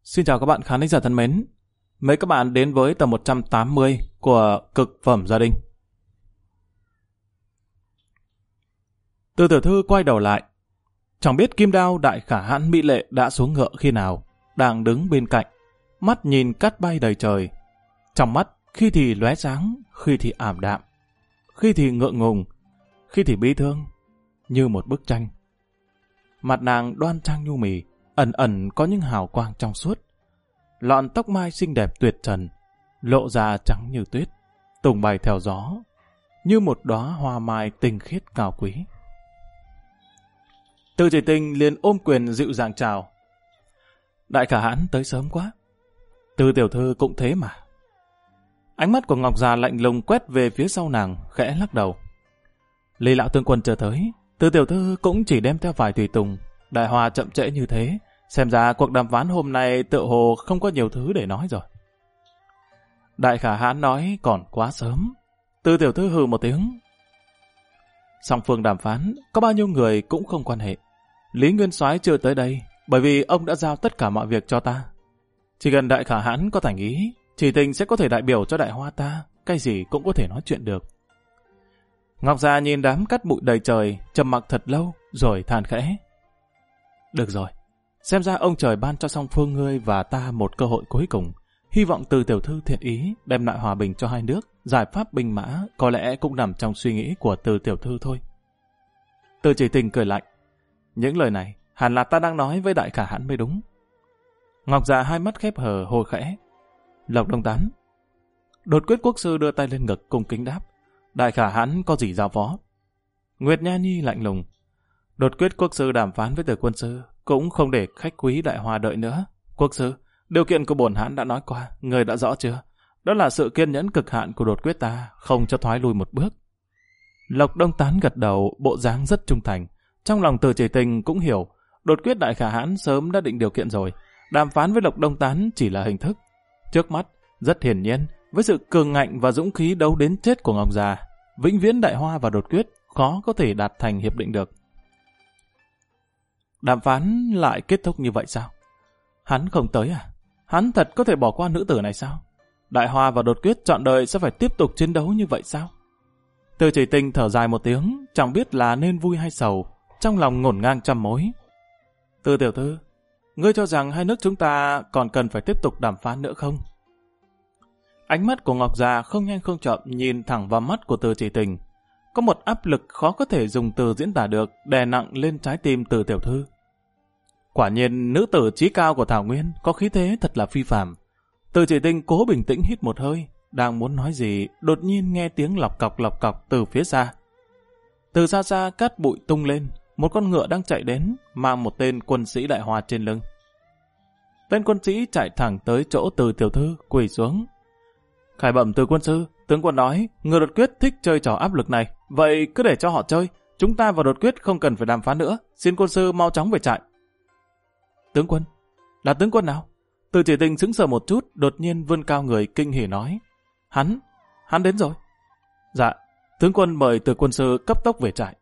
Xin chào các bạn khán giả thân mến. Mời các bạn đến với tập 180 của Cực phẩm gia đình. Từ tiểu thư quay đầu lại. Chẳng biết kim đao đại khả hãn mỹ lệ đã xuống ngựa khi nào, đang đứng bên cạnh, mắt nhìn cát bay đầy trời. Trong mắt khi thì lóe sáng, khi thì ảm đạm, khi thì ngượng ngùng, khi thì bi thương, như một bức tranh. Mặt nàng đoan trang nhu mì, ẩn ẩn có những hào quang trong suốt. Lọn tóc mai xinh đẹp tuyệt trần, lộ ra trắng như tuyết, tung bay theo gió, như một đóa hoa mai tinh khiết cao quý. Từ Chỉ Tình liền ôm quyền dịu dàng chào. Đại khả hãn tới sớm quá. Từ tiểu thư cũng thế mà. Ánh mắt của Ngọc già lạnh lùng quét về phía sau nàng, khẽ lắc đầu. Lý lão tướng quân chờ tới, Từ tiểu thư cũng chỉ đem theo vài tùy tùng. Đại hòa chậm trễ như thế, xem ra cuộc đàm phán hôm nay tựa hồ không có nhiều thứ để nói rồi. Đại khả hãn nói còn quá sớm. Từ tiểu thư hừ một tiếng. Song phương đàm phán, có bao nhiêu người cũng không quan hệ. Lý Nguyên Soái chưa tới đây, bởi vì ông đã giao tất cả mọi việc cho ta. Chỉ cần đại khả hãn có thành ý, Chỉ Tình sẽ có thể đại biểu cho đại hoa ta, cái gì cũng có thể nói chuyện được. Ngọc già nhìn đám cát bụi đầy trời, trầm mặc thật lâu, rồi than khẽ. Được rồi, xem ra ông trời ban cho song phương ngươi và ta một cơ hội cuối cùng. Hy vọng Từ tiểu thư thiện ý, đem lại hòa bình cho hai nước, giải pháp binh mã có lẽ cũng nằm trong suy nghĩ của Từ tiểu thư thôi. Từ Chỉ Tình cười lạnh. Những lời này hẳn là ta đang nói với đại khả hãn mới đúng. Ngọc già hai mắt khép hờ hô khẽ. Lộc Đông Tán. Đột quyết quốc sư đưa tay lên ngực cung kính đáp. Đại khả hãn có gì giao phó? Nguyệt Nha Nhi lạnh lùng. Đột quyết quốc sư đàm phán với Từ quân sư, cũng không để khách quý đại hòa đợi nữa. Quốc sư, điều kiện của bổn hãn đã nói qua, người đã rõ chưa? Đó là sự kiên nhẫn cực hạn của đột quyết ta, không cho thoái lui một bước. Lộc Đông Tán gật đầu, bộ dáng rất trung thành. Trong lòng Từ Chỉ Tình cũng hiểu, đột quyết đại khả hãn sớm đã định điều kiện rồi. Đàm phán với Lộc Đông Tán chỉ là hình thức. Trước mắt, rất hiển nhiên, với sự cường ngạnh và dũng khí đấu đến chết của Ngọc già, vĩnh viễn đại hoa và đột quyết khó có thể đạt thành hiệp định được. Đàm phán lại kết thúc như vậy sao? Hắn không tới à? Hắn thật có thể bỏ qua nữ tử này sao? Đại hoa và đột quyết trọn đời sẽ phải tiếp tục chiến đấu như vậy sao? Từ Chỉ Tình thở dài một tiếng, chẳng biết là nên vui hay sầu, trong lòng ngổn ngang trăm mối. Từ tiểu thư, ngươi cho rằng hai nước chúng ta còn cần phải tiếp tục đàm phán nữa không? Ánh mắt của Ngọc già không nhanh không chậm nhìn thẳng vào mắt của Từ Chỉ Tình. Có một áp lực khó có thể dùng từ diễn tả được đè nặng lên trái tim Từ tiểu thư. Quả nhiên nữ tử chí cao của Thảo Nguyên có khí thế thật là phi phàm. Từ Chỉ Tình cố bình tĩnh hít một hơi, đang muốn nói gì, đột nhiên nghe tiếng lọc cọc từ phía xa. Từ xa xa cát bụi tung lên, một con ngựa đang chạy đến, mang một tên quân sĩ đại hoa trên lưng. Tên quân sĩ chạy thẳng tới chỗ Từ tiểu thư, quỳ xuống. Khải bẩm Từ quân sư, tướng quân nói, người đột quyết thích chơi trò áp lực này, vậy cứ để cho họ chơi, chúng ta và đột quyết không cần phải đàm phán nữa, xin quân sư mau chóng về trại. Tướng quân? Là tướng quân nào? Từ Chỉ Tình sững sờ một chút, đột nhiên vươn cao người kinh hỉ nói. Hắn đến rồi. Dạ, tướng quân mời Từ quân sư cấp tốc về trại.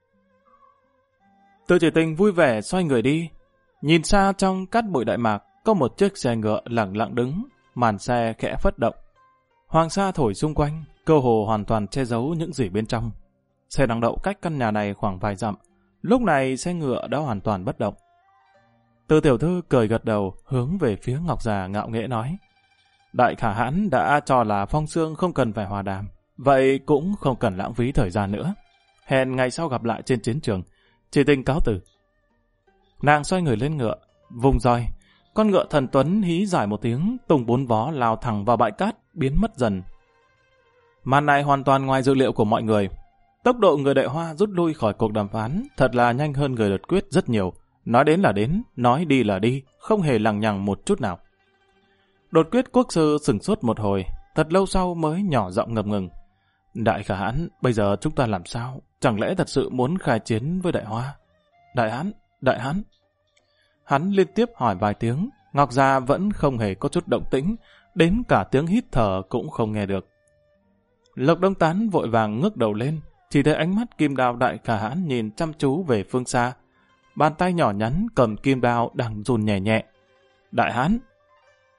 Từ Chỉ Tình vui vẻ xoay người đi. Nhìn xa trong cát bụi Đại Mạc, có một chiếc xe ngựa lẳng lặng đứng, màn xe khẽ phất động. Hoàng sa thổi xung quanh, cơ hồ hoàn toàn che giấu những gì bên trong. Xe đang đậu cách căn nhà này khoảng vài dặm. Lúc này xe ngựa đã hoàn toàn bất động. Từ tiểu thư cười gật đầu, hướng về phía Ngọc già ngạo nghễ nói. Đại khả hãn đã cho là Phong Xương không cần phải hòa đàm, vậy cũng không cần lãng phí thời gian nữa. Hẹn ngày sau gặp lại trên chiến trường. Chỉ Tình cáo từ. Nàng xoay người lên ngựa, vùng roi. Con ngựa thần tuấn hí dài một tiếng, tung bốn vó lao thẳng vào bãi cát, biến mất dần. Màn này hoàn toàn ngoài dự liệu của mọi người. Tốc độ người đại hoa rút lui khỏi cuộc đàm phán thật là nhanh hơn người đột quyết rất nhiều. Nói đến là đến, nói đi là đi, không hề lằng nhằng một chút nào. Đột quyết quốc sư sửng sốt một hồi, thật lâu sau mới nhỏ giọng ngập ngừng. Đại khả hãn, bây giờ chúng ta làm sao? Chẳng lẽ thật sự muốn khai chiến với đại hoa? Đại hãn. Hắn liên tiếp hỏi vài tiếng, Ngọc già vẫn không hề có chút động tĩnh, đến cả tiếng hít thở cũng không nghe được. Lộc Đông Tán vội vàng ngước đầu lên, chỉ thấy ánh mắt kim đao đại khả hãn nhìn chăm chú về phương xa. Bàn tay nhỏ nhắn cầm kim đao đang run nhẹ nhẹ. Đại hãn.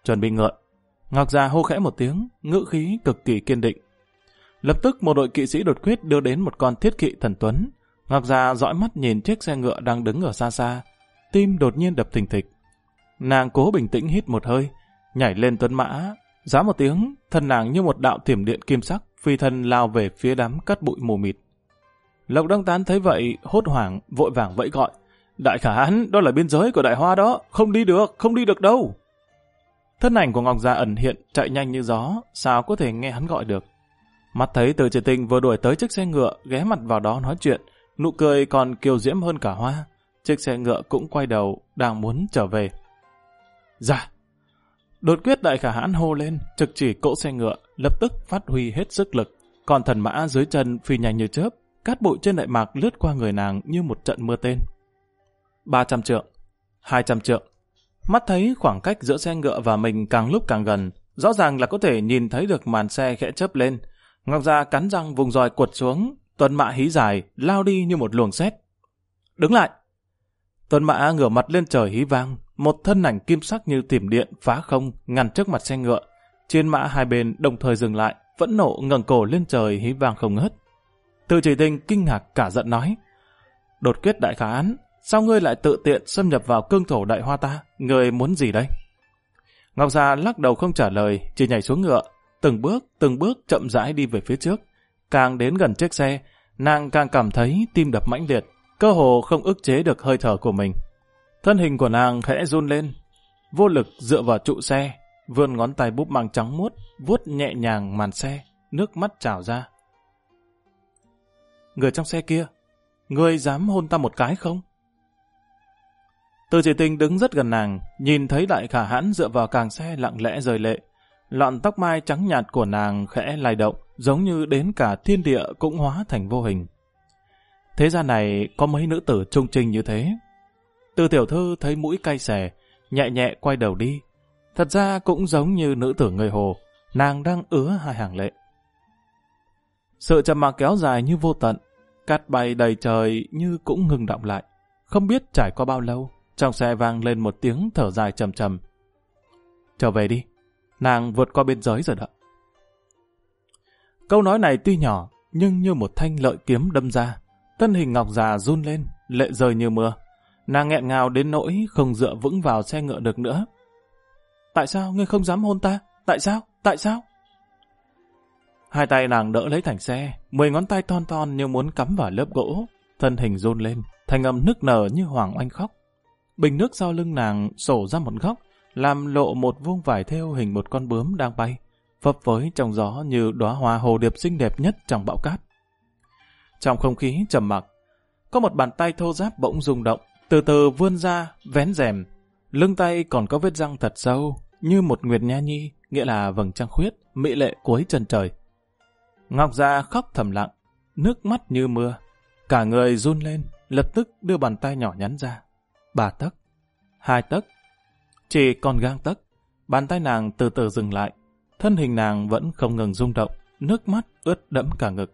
chuẩn bị ngựa. Ngọc Già hô khẽ một tiếng, ngữ khí cực kỳ kiên định. Lập tức một đội kỵ sĩ đột quyết đưa đến một con thiết kỵ thần tuấn. Ngọc Già dõi mắt nhìn chiếc xe ngựa đang đứng ở xa xa, tim đột nhiên đập thình thịch. Nàng cố bình tĩnh hít một hơi, nhảy lên tuấn mã, giá một tiếng, thân nàng như một đạo thiểm điện kim sắc, phi thân lao về phía đám cát bụi mù mịt. Lộc Đông Tán thấy vậy, hốt hoảng, vội vàng vẫy gọi. Đại Khả Hãn, đó là biên giới của Đại Hoa đó, không đi được đâu. Thân ảnh của Ngọc Già ẩn hiện, chạy nhanh như gió, sao có thể nghe hắn gọi được. Mắt thấy Từ Chỉ Tinh vừa đuổi tới chiếc xe ngựa, ghé mặt vào đó nói chuyện, nụ cười còn kiều diễm hơn cả hoa. Chiếc xe ngựa cũng quay đầu, đang muốn trở về. Dạ! Đột quyết Đại Khả Hãn hô lên, trực chỉ cỗ xe ngựa, lập tức phát huy hết sức lực. Còn thần mã dưới chân phi nhanh như chớp, cát bụi trên đại mạc lướt qua người nàng như một trận mưa tên. 300 trượng, 200 trượng. Mắt thấy khoảng cách giữa xe ngựa và mình càng lúc càng gần, rõ ràng là có thể nhìn thấy được màn xe khẽ chớp lên. Ngọc Già cắn răng vùng roi quật xuống, tuần mã hí dài, lao đi như một luồng sét. Đứng lại! Tuần mã ngửa mặt lên trời hí vang, một thân ảnh kim sắc như tiềm điện phá không ngăn trước mặt xe ngựa. Trên mã hai bên đồng thời dừng lại, phẫn nộ ngẩng cổ lên trời hí vang không ngớt. Từ Chỉ Tinh kinh ngạc cả giận nói: Đột quyết Đại Khả Hãn, sao ngươi lại tự tiện xâm nhập vào cương thổ Đại Hoa ta? Ngươi muốn gì đây? Ngọc Già lắc đầu không trả lời, chỉ nhảy xuống ngựa, từng bước chậm rãi đi về phía trước. Càng đến gần chiếc xe, nàng càng cảm thấy tim đập mãnh liệt, cơ hồ không ức chế được hơi thở của mình. Thân hình của nàng khẽ run lên, vô lực dựa vào trụ xe, vươn ngón tay búp măng trắng muốt, vuốt nhẹ nhàng màn xe, nước mắt trào ra. Người trong xe kia, ngươi dám hôn ta một cái không? Từ Chỉ Tinh đứng rất gần nàng, nhìn thấy Đại Khả Hãn dựa vào càng xe lặng lẽ rơi lệ. Lọn tóc mai trắng nhạt của nàng khẽ lay động, giống như đến cả thiên địa cũng hóa thành vô hình. Thế gian này có mấy nữ tử trung trinh như thế. Từ tiểu thư thấy mũi cay xè, nhẹ nhẹ quay đầu đi. Thật ra cũng giống như nữ tử người Hồ, nàng đang ứa hai hàng lệ. Sự trầm mặc kéo dài như vô tận, cát bay đầy trời như cũng ngừng đọng lại. Không biết trải qua bao lâu, trong xe vang lên một tiếng thở dài trầm trầm. Trở về đi, nàng vượt qua biên giới rồi đó. Câu nói này tuy nhỏ, nhưng như một thanh lợi kiếm đâm ra. Thân hình Ngọc Già run lên, lệ rơi như mưa. Nàng nghẹn ngào đến nỗi không dựa vững vào xe ngựa được nữa. Tại sao ngươi không dám hôn ta? Tại sao? Tại sao? Hai tay nàng đỡ lấy thành xe, 10 ngón tay thon thon như muốn cắm vào lớp gỗ. Thân hình run lên, thành âm nức nở như Hoàng Oanh khóc. Bình nước sau lưng nàng sổ ra một góc, làm lộ một vuông vải thêu hình một con bướm đang bay, phấp phới trong gió như đóa hoa hồ điệp xinh đẹp nhất trong bão cát. Trong không khí trầm mặc, có một bàn tay thô ráp bỗng rung động, từ từ vươn ra, vén rèm. Lưng tay còn có vết răng thật sâu, như một nguyệt nha nhi, nghĩa là vầng trăng khuyết, mỹ lệ cuối chân trời. Ngọc Già khóc thầm lặng, nước mắt như mưa. Cả người run lên, lập tức đưa bàn tay nhỏ nhắn ra. 3 tấc, 2 tấc, chỉ còn gang tấc. Bàn tay nàng từ từ dừng lại, thân hình nàng vẫn không ngừng rung động, nước mắt ướt đẫm cả ngực.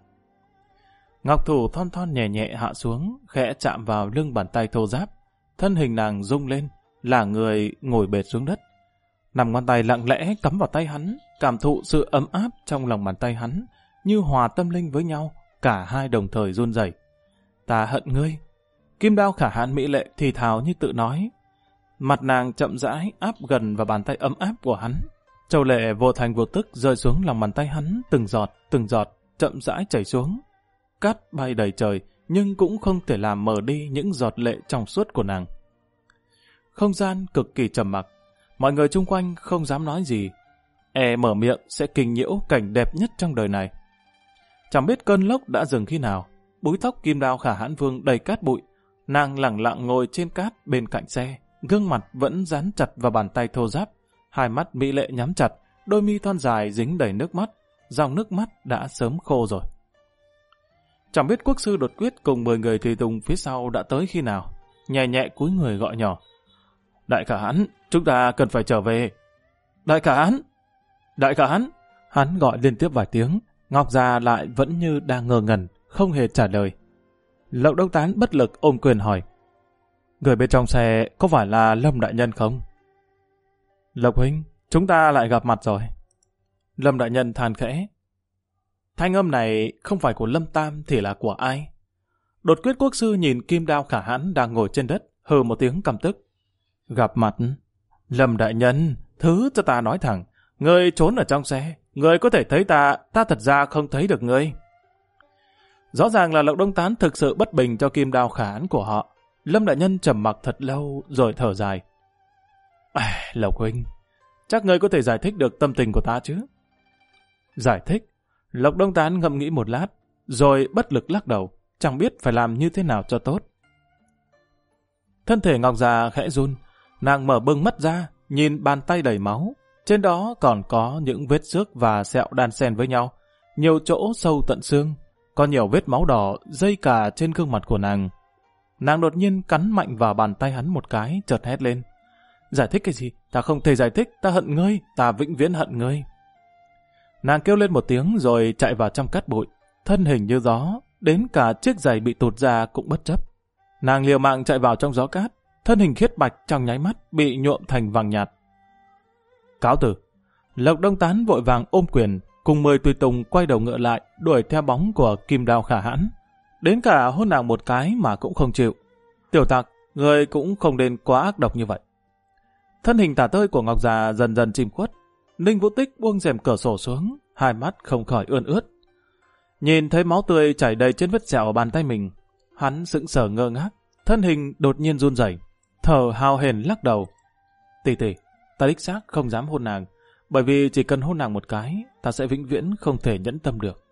Ngọc thủ thon thon nhẹ nhẹ hạ xuống, khẽ chạm vào lưng bàn tay thô ráp. Thân hình nàng rung lên, là người ngồi bệt xuống đất. 5 ngón tay lặng lẽ cắm vào tay hắn, cảm thụ sự ấm áp trong lòng bàn tay hắn, như hòa tâm linh với nhau, cả hai đồng thời run rẩy. Ta hận ngươi. Kim đao Khả Hãn mỹ lệ thì thào như tự nói. Mặt nàng chậm rãi áp gần vào bàn tay ấm áp của hắn. Châu lệ vô thành vô tức rơi xuống lòng bàn tay hắn, từng giọt, chậm rãi chảy xuống. Cát bay đầy trời, nhưng cũng không thể làm mờ đi những giọt lệ trong suốt của nàng. Không gian cực kỳ trầm mặc, mọi người chung quanh không dám nói gì. Mở miệng sẽ kinh nhiễu cảnh đẹp nhất trong đời này. Chẳng biết cơn lốc đã dừng khi nào, búi tóc Kim đao Khả Hãn Vương đầy cát bụi. Nàng lẳng lặng ngồi trên cát bên cạnh xe, gương mặt vẫn dán chặt vào bàn tay thô ráp, hai mắt mỹ lệ nhắm chặt, đôi mi thon dài dính đầy nước mắt, dòng nước mắt đã sớm khô rồi. Chẳng biết quốc sư Đột Quyết cùng 10 người tùy tùng phía sau đã tới khi nào, nhẹ nhẹ cúi người gọi nhỏ. Đại Khả Hãn, chúng ta cần phải trở về. Đại Khả Hãn! Đại Khả Hãn! Hắn gọi liên tiếp vài tiếng, Ngọc Già lại vẫn như đang ngơ ngẩn, không hề trả lời. Lộc Đông Tán bất lực ôm quyền hỏi. Người bên trong xe có phải là Lâm đại nhân không? Lộc huynh, Chúng ta lại gặp mặt rồi. Lâm đại nhân than khẽ. Thanh âm này không phải của Lâm Tam thì là của ai? Đột quyết quốc sư nhìn Kim Đao Khả Hãn đang ngồi trên đất, hừ một tiếng căm tức. Gặp mặt? Lâm đại nhân, thứ cho ta nói thẳng, ngươi trốn ở trong xe, ngươi có thể thấy ta thật ra không thấy được ngươi. Rõ ràng là Lộc Đông Tán thực sự bất bình cho Kim Đao Khả Hãn của họ. Lâm đại nhân trầm mặc thật lâu rồi thở dài. Lộc huynh, chắc ngươi có thể giải thích được tâm tình của ta chứ? Giải thích? Lộc Đông Tán ngẫm nghĩ một lát, rồi bất lực lắc đầu, chẳng biết phải làm như thế nào cho tốt. Thân thể Ngọc Già khẽ run, nàng mở bừng mắt ra, nhìn bàn tay đầy máu. Trên đó còn có những vết xước và sẹo đan xen với nhau, nhiều chỗ sâu tận xương, có nhiều vết máu đỏ dây cả trên gương mặt của nàng. Nàng đột nhiên cắn mạnh vào bàn tay hắn một cái, chợt hét lên. Giải thích cái gì? Ta không thể giải thích, ta hận ngươi, ta vĩnh viễn hận ngươi. Nàng kêu lên một tiếng rồi chạy vào trong cát bụi, thân hình như gió, đến cả chiếc giày bị tụt ra cũng bất chấp. Nàng liều mạng chạy vào trong gió cát, thân hình khiết bạch trong nháy mắt bị nhuộm thành vàng nhạt. Cáo từ. Lộc Đông Tán vội vàng ôm quyền, cùng 10 tùy tùng quay đầu ngựa lại, đuổi theo bóng của Kim Đao Khả Hãn. Đến cả hôn nàng một cái mà cũng không chịu. Tiểu tặc, người cũng không nên quá ác độc như vậy. Thân hình tả tơi của Ngọc Già dần dần chìm khuất. Ninh Vũ Tích buông rèm cửa sổ xuống, hai mắt không khỏi ươn ướt. Nhìn thấy máu tươi chảy đầy trên vết sẹo ở bàn tay mình, hắn sững sờ ngơ ngác, thân hình đột nhiên run rẩy, thở hào hển lắc đầu. Tỷ tỷ, ta đích xác không dám hôn nàng, bởi vì chỉ cần hôn nàng một cái, ta sẽ vĩnh viễn không thể nhẫn tâm được.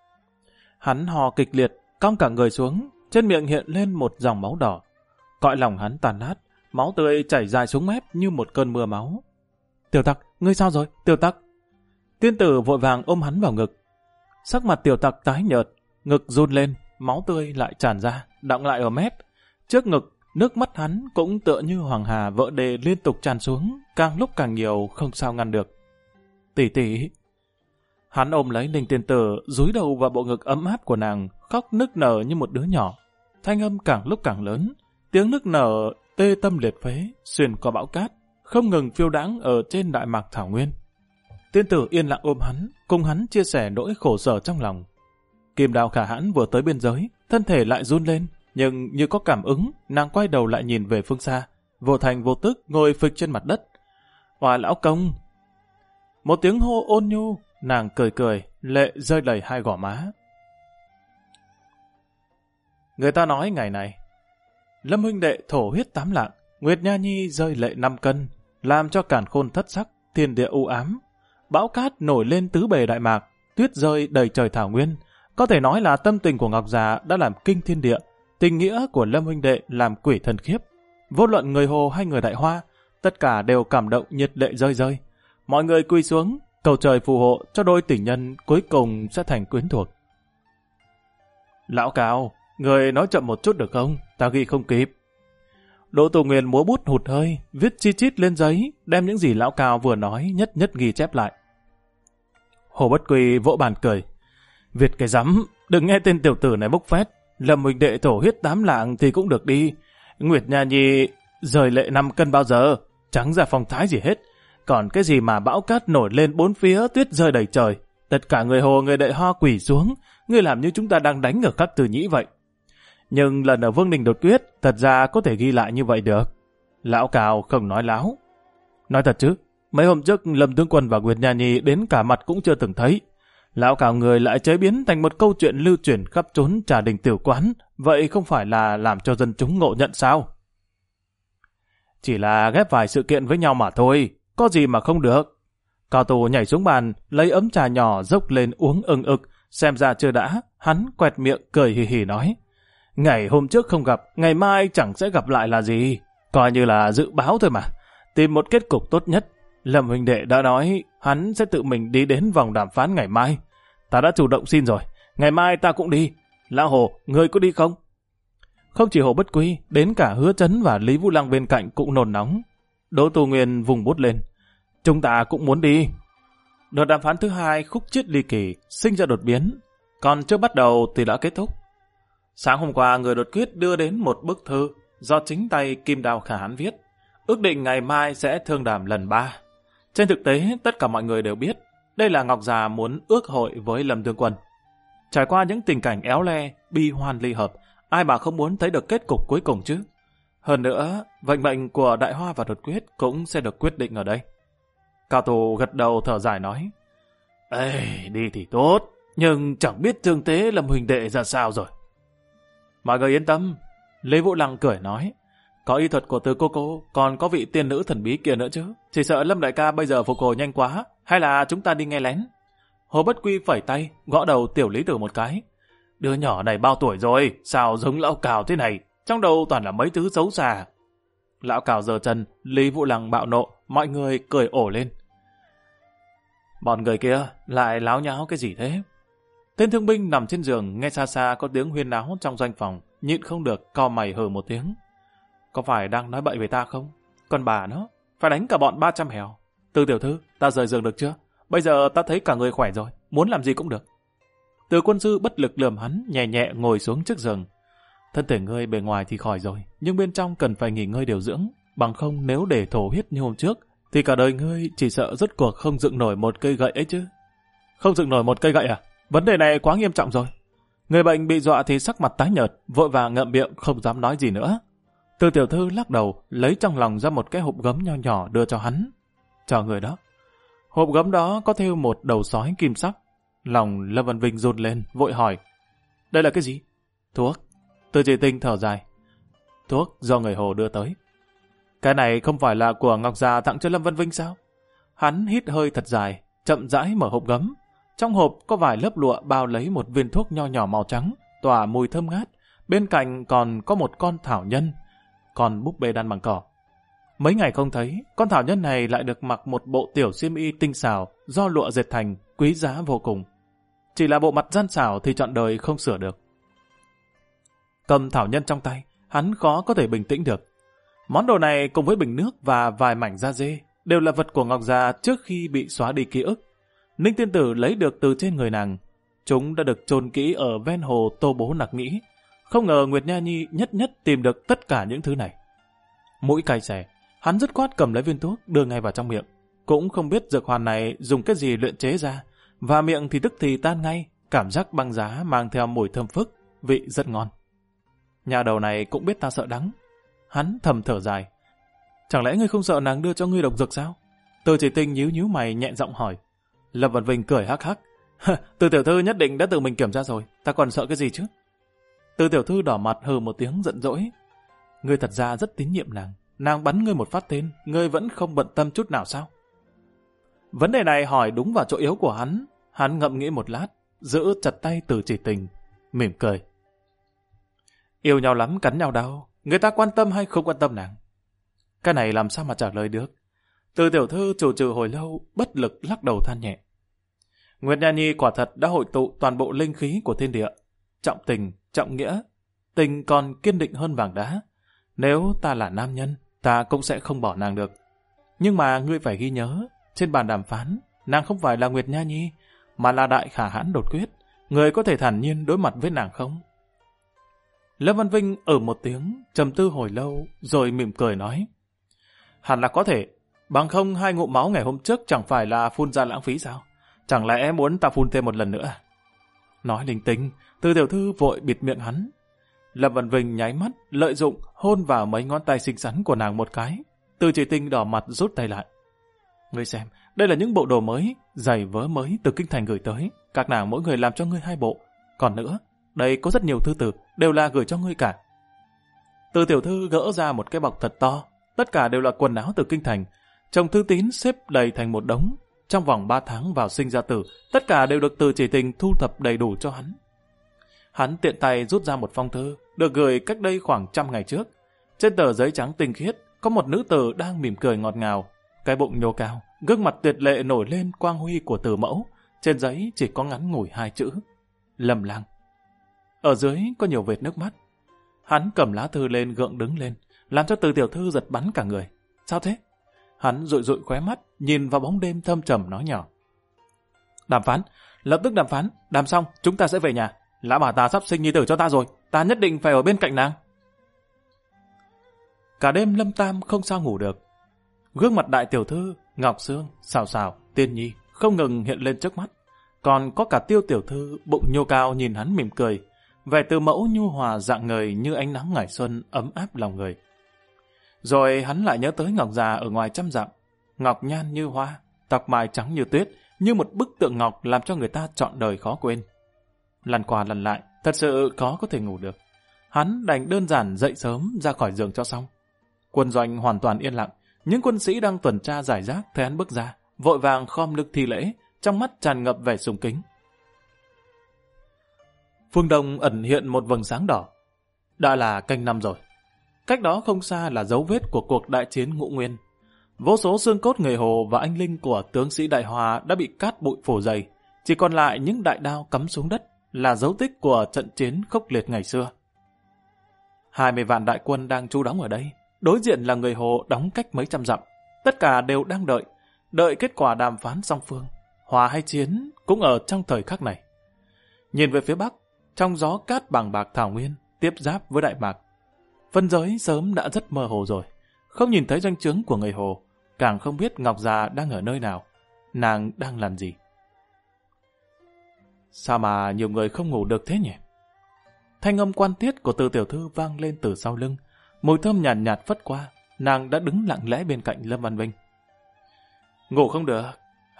Hắn hò kịch liệt, cong cả người xuống, trên miệng hiện lên một dòng máu đỏ. Cõi lòng hắn tàn nát, máu tươi chảy dài xuống mép như một cơn mưa máu. Tiểu tặc, ngươi sao rồi, tiểu tặc? Tiên tử vội vàng ôm hắn vào ngực. Sắc mặt tiểu tặc tái nhợt, ngực run lên, máu tươi lại tràn ra, đọng lại ở mép. Trước ngực, nước mắt hắn cũng tựa như hoàng hà vỡ đê liên tục tràn xuống, càng lúc càng nhiều, không sao ngăn được. Tỷ tỷ. Hắn ôm lấy Ninh tiên tử, dúi đầu vào bộ ngực ấm áp của nàng, khóc nức nở như một đứa nhỏ. Thanh âm càng lúc càng lớn, tiếng nức nở tê tâm liệt phế, xuyên qua bão cát, không ngừng phiêu đãng ở trên đại mạc thảo nguyên. Tiên tử yên lặng ôm hắn, cùng hắn chia sẻ nỗi khổ sở trong lòng. Kim Đao Khả Hãn vừa tới biên giới, thân thể lại run lên, nhưng như có cảm ứng, nàng quay đầu lại nhìn về phương xa, vô thành vô tức ngồi phịch trên mặt đất. Oà lão công! Một tiếng hô ôn nhu, nàng cười cười, lệ rơi đầy hai gò má. Người ta nói ngày này, Lâm huynh đệ thổ huyết 8 lạng, Nguyệt Nha Nhi rơi lệ 5 cân, làm cho càn khôn thất sắc, thiên địa u ám. Bão cát nổi lên tứ bề đại mạc, tuyết rơi đầy trời thảo nguyên. Có thể nói là tâm tình của Ngọc Già đã làm kinh thiên địa, tình nghĩa của Lâm huynh đệ làm quỷ thần khiếp. Vô luận người Hồ hay người Đại Hoa, tất cả đều cảm động nhiệt lệ rơi rơi. Mọi người quỳ xuống, cầu trời phù hộ cho đôi tình nhân cuối cùng sẽ thành quyến thuộc. Lão Cao, người nói chậm một chút được không? Ta ghi không kịp. Đỗ Tù Nguyên múa bút hụt hơi, viết chi chít lên giấy, đem những gì Lão Cao vừa nói nhất nhất ghi chép lại. Hồ Bất Quy vỗ bàn cười. Việt cái rắm, đừng nghe tên tiểu tử này bốc phét. Lâm huynh đệ thổ huyết 8 lạng thì cũng được đi. Nguyệt Nha Nhi rời lệ 5 cân bao giờ, chẳng ra phong thái gì hết. Còn cái gì mà bão cát nổi lên bốn phía, tuyết rơi đầy trời. Tất cả người Hồ người Đại Hoa quỳ xuống, ngươi làm như chúng ta đang đánh ở các Từ Nhĩ vậy. Nhưng lần ở Vương Đình đột quyết, thật ra có thể ghi lại như vậy được. Lão Cao không nói láo. Nói thật chứ, mấy hôm trước Lâm tướng quân và Nguyệt Nha Nhi đến cả mặt cũng chưa từng thấy. Lão Cao người lại chế biến thành một câu chuyện lưu truyền khắp trốn trà đình tiểu quán, vậy không phải là làm cho dân chúng ngộ nhận sao? Chỉ là ghép vài sự kiện với nhau mà thôi, có gì mà không được. Cao Tù nhảy xuống bàn, lấy ấm trà nhỏ dốc lên uống ưng ực, xem ra chưa đã, hắn quẹt miệng cười hì hì nói. Ngày hôm trước không gặp, ngày mai chẳng sẽ gặp lại là gì, coi như là dự báo thôi mà, tìm một kết cục tốt nhất. Lâm huynh đệ đã nói hắn sẽ tự mình đi đến vòng đàm phán ngày mai. Ta đã chủ động xin rồi, ngày mai ta cũng đi. Lão Hồ, ngươi có đi không? Không chỉ Hồ Bất Quy, đến cả Hứa Chấn và Lý Vũ Lăng bên cạnh cũng nôn nóng. Đỗ Tu Nguyên vùng bút lên. Chúng ta cũng muốn đi. Đợt đàm phán thứ 2 khúc chiết ly kỳ sinh ra đột biến, còn chưa bắt đầu thì đã kết thúc. Sáng hôm qua người đột quyết đưa đến một bức thư do chính tay Kim Đao Khả Hãn viết, ước định ngày mai sẽ thương đàm lần 3. Trên thực tế, tất cả mọi người đều biết đây là Ngọc Già muốn ước hội với Lâm Tướng Quân. Trải qua những tình cảnh éo le, bi hoan ly hợp, ai mà không muốn thấy được kết cục cuối cùng chứ. Hơn nữa, vận mệnh của Đại Hoa và Đột Quyết cũng sẽ được quyết định ở đây. Cao Thủ gật đầu thở dài nói, ê, đi thì tốt, nhưng chẳng biết thương thế Lâm huynh đệ ra sao rồi. Mọi người yên tâm, Lý Vũ Lăng cười nói, có y thuật của Từ cô, còn có vị tiên nữ thần bí kia nữa chứ. Chỉ sợ Lâm đại ca bây giờ phục hồi nhanh quá, hay là chúng ta đi nghe lén. Hồ Bất Quy phẩy tay, gõ đầu Tiểu Lý Tử một cái. Đứa nhỏ này bao tuổi rồi, sao giống lão Cào thế này, trong đầu toàn là mấy thứ xấu xa. Lão Cào giơ chân, Lý Vũ Lăng bạo nộ, mọi người cười ổ lên. Bọn người kia lại láo nháo cái gì thế? Tên thương binh nằm trên giường, nghe xa xa có tiếng huyên náo trong doanh phòng, nhịn không được cau mày hừ một tiếng. Có phải đang nói bậy về ta không? Còn bà nó, phải đánh cả bọn 300 hèo. Từ tiểu thư, ta rời giường được chưa? Bây giờ ta thấy cả người khỏe rồi, muốn làm gì cũng được. Từ quân sư bất lực lườm hắn, nhẹ nhẹ ngồi xuống trước giường. Thân thể ngươi bề ngoài thì khỏi rồi, nhưng bên trong cần phải nghỉ ngơi điều dưỡng. Bằng không nếu để thổ huyết như hôm trước, thì cả đời ngươi chỉ sợ rốt cuộc không dựng nổi một cây gậy ấy chứ. Không dựng nổi một cây gậy à? Vấn đề này quá nghiêm trọng rồi. Người bệnh bị dọa thì sắc mặt tái nhợt, vội vàng ngậm miệng không dám nói gì nữa. Từ tiểu thư lắc đầu, lấy trong lòng ra một cái hộp gấm nho nhỏ đưa cho hắn. Cho người đó. Hộp gấm đó có thêu một đầu sói kim sắc. Lòng Lâm Văn Vinh run lên, vội hỏi. Đây là cái gì? Thuốc. Từ Chỉ Tinh thở dài. Thuốc do người Hồ đưa tới. Cái này không phải là của Ngọc Già tặng cho Lâm Văn Vinh sao? Hắn hít hơi thật dài, chậm rãi mở hộp gấm. Trong hộp có vài lớp lụa bao lấy một viên thuốc nho nhỏ màu trắng, tỏa mùi thơm ngát. Bên cạnh còn có một con thảo nhân, con búp bê đan bằng cỏ. Mấy ngày không thấy, con thảo nhân này lại được mặc một bộ tiểu xiêm y tinh xảo do lụa dệt thành, quý giá vô cùng. Chỉ là bộ mặt gian xảo thì trọn đời không sửa được. Cầm thảo nhân trong tay, hắn khó có thể bình tĩnh được. Món đồ này cùng với bình nước và vài mảnh da dê đều là vật của Ngọc Già trước khi bị xóa đi ký ức. Ninh tiên tử lấy được từ trên người nàng. Chúng đã được chôn kỹ ở ven hồ Tô Bố Nặc Nghĩ. Không ngờ Nguyệt Nha Nhi nhất nhất tìm được tất cả những thứ này. Mũi cay xè, hắn dứt khoát cầm lấy viên thuốc đưa ngay vào trong miệng. Cũng không biết dược hoàn này dùng cái gì luyện chế ra, và miệng thì tức thì tan ngay, cảm giác băng giá mang theo mùi thơm phức, vị rất ngon. Nhà đầu này cũng biết ta sợ đắng. Hắn thầm thở dài. Chẳng lẽ ngươi không sợ nàng đưa cho ngươi độc dược sao? Từ Chỉ Tinh nhíu nhíu mày nhẹ giọng hỏi. Lâm Văn Vinh cười hắc hắc. Từ tiểu thư nhất định đã tự mình kiểm tra rồi, ta còn sợ cái gì chứ? Từ tiểu thư đỏ mặt hừ một tiếng giận dỗi. Ngươi thật ra rất tín nhiệm nàng. Nàng bắn ngươi một phát tên, ngươi vẫn không bận tâm chút nào sao? Vấn đề này hỏi đúng vào chỗ yếu của hắn. Hắn ngẫm nghĩ một lát, giữ chặt tay Từ Chỉ Tình, mỉm cười. Yêu nhau lắm cắn nhau đau, người ta quan tâm hay không quan tâm nàng? Cái này làm sao mà trả lời được? Từ tiểu thư trù trừ hồi lâu, bất lực lắc đầu than nhẹ. Nguyệt Nha Nhi quả thật đã hội tụ toàn bộ linh khí của thiên địa. Trọng tình, trọng nghĩa, tình còn kiên định hơn vàng đá. Nếu ta là nam nhân, ta cũng sẽ không bỏ nàng được. Nhưng mà ngươi phải ghi nhớ, trên bàn đàm phán, nàng không phải là Nguyệt Nha Nhi, mà là Đại Khả Hãn Đột Quyết. Người có thể thản nhiên đối mặt với nàng không? Lâm Văn Vinh ở một tiếng, trầm tư hồi lâu, rồi mỉm cười nói. Hẳn là có thể, bằng không 2 ngụm máu ngày hôm trước chẳng phải là phun ra lãng phí sao? Chẳng lẽ muốn ta phun thêm một lần nữa à? Nói linh tinh, Từ tiểu thư vội bịt miệng hắn. Lâm Văn Vinh nháy mắt, lợi dụng hôn vào mấy ngón tay xinh xắn của nàng một cái. Từ Chỉ Tinh đỏ mặt rút tay lại. Ngươi xem, đây là những bộ đồ mới, giày vớ mới từ kinh thành gửi tới. Các nàng mỗi người làm cho ngươi 2 bộ. Còn nữa, đây có rất nhiều thư từ, đều là gửi cho ngươi cả. Từ tiểu thư gỡ ra một cái bọc thật to, tất cả đều là quần áo từ kinh thành. Chồng thư tín xếp đầy thành một đống. Trong vòng 3 tháng vào sinh ra tử, tất cả đều được Từ Chỉ Tình thu thập đầy đủ cho hắn. Hắn tiện tay rút ra một phong thư, được gửi cách đây khoảng 100 ngày trước. Trên tờ giấy trắng tinh khiết, có một nữ tử đang mỉm cười ngọt ngào. Cái bụng nhô cao, gương mặt tuyệt lệ nổi lên quang huy của Từ mẫu. Trên giấy chỉ có ngắn ngủi 2 chữ. Lâm Lang. Ở dưới có nhiều vệt nước mắt. Hắn cầm lá thư lên gượng đứng lên, làm cho Từ tiểu thư giật bắn cả người. Sao thế? Hắn dụi dụi khóe mắt, nhìn vào bóng đêm thâm trầm nói nhỏ. Đàm phán, lập tức đàm phán, đàm xong chúng ta sẽ về nhà. Lão bà ta sắp sinh nhi tử cho ta rồi, ta nhất định phải ở bên cạnh nàng. Cả đêm Lâm Tam không sao ngủ được. Gương mặt đại tiểu thư, Ngọc Sương, Sào Sào, Tiên Nhi không ngừng hiện lên trước mắt. Còn có cả Tiêu tiểu thư bụng nhô cao nhìn hắn mỉm cười, vẻ từ mẫu nhu hòa dạng người như ánh nắng ngày xuân ấm áp lòng người. Rồi hắn lại nhớ tới Ngọc già ở ngoài trăm dặm, ngọc nhan như hoa, tóc mai trắng như tuyết, như một bức tượng ngọc làm cho người ta trọn đời khó quên. Lần qua lần lại, thật sự khó có thể ngủ được. Hắn đành đơn giản dậy sớm ra khỏi giường cho xong. Quân doanh hoàn toàn yên lặng, những quân sĩ đang tuần tra giải rác thấy hắn bước ra, vội vàng khom lưng thi lễ, trong mắt tràn ngập vẻ sùng kính. Phương đông ẩn hiện một vầng sáng đỏ. Đã là canh năm rồi. Cách đó không xa là dấu vết của cuộc đại chiến Ngũ Nguyên. Vô số xương cốt người Hồ và anh linh của tướng sĩ Đại Hòa đã bị cát bụi phủ dày, chỉ còn lại những đại đao cắm xuống đất là dấu tích của trận chiến khốc liệt ngày xưa. 20 vạn đại quân đang trú đóng ở đây, đối diện là người Hồ đóng cách mấy trăm dặm. Tất cả đều đang đợi kết quả đàm phán song phương. Hòa hay chiến cũng ở trong thời khắc này. Nhìn về phía bắc, trong gió cát bàng bạc thảo nguyên, tiếp giáp với Đại Mạc. Phân giới sớm đã rất mơ hồ rồi, không nhìn thấy doanh trướng của người Hồ, càng không biết Ngọc già đang ở nơi nào, nàng đang làm gì. Sao mà nhiều người không ngủ được thế nhỉ? Thanh âm quan tiết của Từ tiểu thư vang lên từ sau lưng, mùi thơm nhàn nhạt phất qua, nàng đã đứng lặng lẽ bên cạnh Lâm Văn Vinh. Ngủ không được.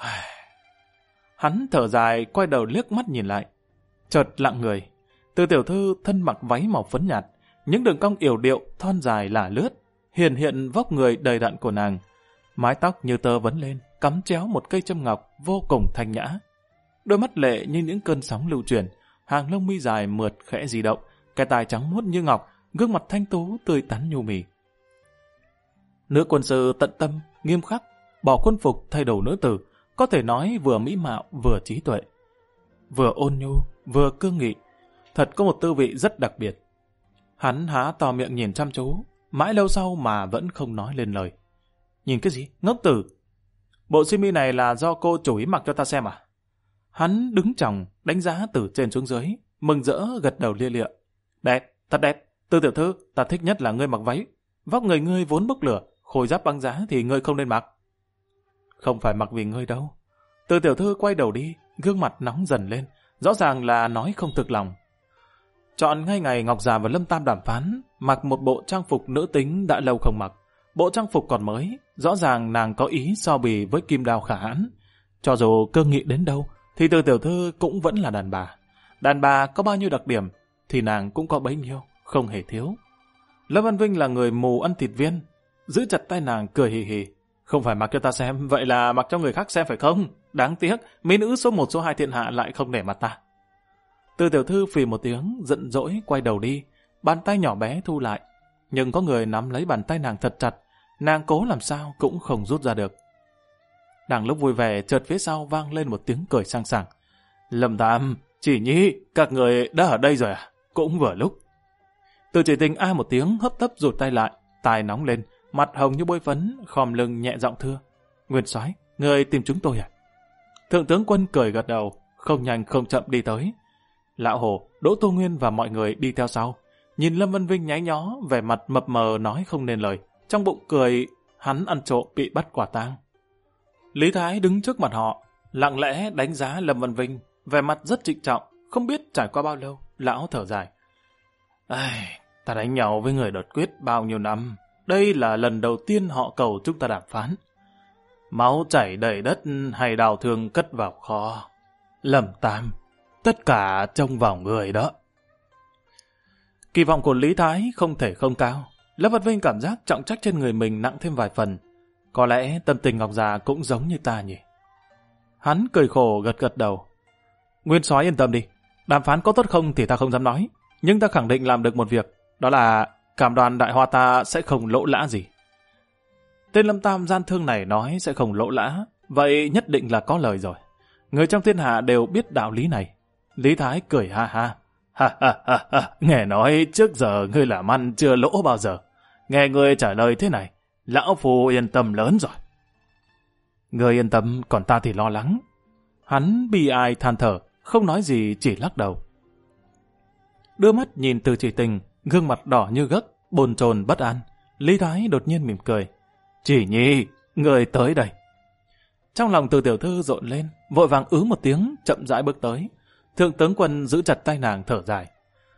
Hắn thở dài, quay đầu liếc mắt nhìn lại. Chợt lặng người. Từ tiểu thư thân mặc váy màu phấn nhạt, những đường cong yểu điệu, thon dài lả lướt, hiện vóc người đầy đặn của nàng. Mái tóc như tơ vấn lên, cắm chéo một cây châm ngọc vô cùng thanh nhã. Đôi mắt lệ như những cơn sóng lưu chuyển, hàng lông mi dài mượt khẽ di động, cái tai trắng muốt như ngọc, gương mặt thanh tú tươi tắn nhu mì. Nữ quân sư tận tâm, nghiêm khắc, bỏ quân phục thay đầu nữ tử, có thể nói vừa mỹ mạo vừa trí tuệ, vừa ôn nhu vừa cương nghị, thật có một tư vị rất đặc biệt. Hắn há to miệng nhìn chăm chú, mãi lâu sau mà vẫn không nói lên lời. Nhìn cái gì? Ngốc tử! Bộ simi này là do cô chủ ý mặc cho ta xem à? Hắn đứng chòng, đánh giá từ trên xuống dưới, mừng rỡ gật đầu lia lịa. Đẹp, thật đẹp. Từ tiểu thư, ta thích nhất là ngươi mặc váy. Vóc người ngươi vốn bốc lửa, khôi giáp băng giá thì ngươi không nên mặc. Không phải mặc vì ngươi đâu. Từ tiểu thư quay đầu đi, gương mặt nóng dần lên, rõ ràng là nói không thực lòng. Chọn ngay ngày Ngọc già và Lâm Tam đàm phán, mặc một bộ trang phục nữ tính đã lâu không mặc. Bộ trang phục còn mới, rõ ràng nàng có ý so bì với Kim Đao Khả Hãn. Cho dù cương nghị đến đâu, thì Từ tiểu thư cũng vẫn là đàn bà. Đàn bà có bao nhiêu đặc điểm, thì nàng cũng có bấy nhiêu, không hề thiếu. Lâm Văn Vinh là người mù ăn thịt viên, giữ chặt tay nàng cười hì hì. Không phải mặc cho ta xem, vậy là mặc cho người khác xem phải không? Đáng tiếc, mỹ nữ số 1 số 2 thiên hạ lại không để mặt ta. Từ tiểu thư phì một tiếng, giận dỗi quay đầu đi, bàn tay nhỏ bé thu lại. Nhưng có người nắm lấy bàn tay nàng thật chặt, nàng cố làm sao cũng không rút ra được. Đang lúc vui vẻ, chợt phía sau vang lên một tiếng cười sang sảng. Lâm Tam, Chỉ Nhi, các người đã ở đây rồi à? Cũng vừa lúc. Từ Chỉ Tình a một tiếng hấp tấp rụt tay lại, tai nóng lên, mặt hồng như bôi phấn, khom lưng nhẹ giọng thưa. Nguyên soái, người tìm chúng tôi à? Thượng tướng quân cười gật đầu, không nhanh không chậm đi tới. Lão Hồ, Đỗ Tô Nguyên và mọi người đi theo sau. Nhìn Lâm Văn Vinh nháy nhó, vẻ mặt mập mờ nói không nên lời. Trong bụng cười, hắn ăn trộm bị bắt quả tang. Lý Thái đứng trước mặt họ, lặng lẽ đánh giá Lâm Văn Vinh, vẻ mặt rất trịnh trọng, không biết trải qua bao lâu, lão thở dài. Ta đánh nhau với người đột quyết bao nhiêu năm, đây là lần đầu tiên họ cầu chúng ta đàm phán. Máu chảy đầy đất hay đào thương cất vào kho. Lâm Tam, tất cả trông vào người đó. Kỳ vọng của Lý Thái không thể không cao. Lâm Văn Vinh cảm giác trọng trách trên người mình nặng thêm vài phần. Có lẽ tâm tình Ngọc già cũng giống như ta nhỉ. Hắn cười khổ gật gật đầu. Nguyên soái yên tâm đi, đàm phán có tốt không thì ta không dám nói, nhưng ta khẳng định làm được một việc, đó là cảm đoàn Đại Hoa ta sẽ không lỗ lã gì. Tên Lâm Tam gian thương này nói sẽ không lỗ lã, vậy nhất định là có lời rồi. Người trong thiên hạ đều biết đạo lý này. Lý Thái cười ha ha. Nghe nói trước giờ ngươi làm ăn chưa lỗ bao giờ. Nghe ngươi trả lời thế này, lão phu yên tâm lớn rồi. Ngươi yên tâm, còn ta thì lo lắng. Hắn bi ai than thở, không nói gì chỉ lắc đầu. Đưa mắt nhìn Từ Chỉ Tình, gương mặt đỏ như gấc, bồn chồn bất an. Lý Thái đột nhiên mỉm cười. Chỉ Nhi, người tới đây. Trong lòng Từ tiểu thư rộn lên, vội vàng một tiếng, chậm rãi bước tới. Thượng tướng quân giữ chặt tay nàng thở dài.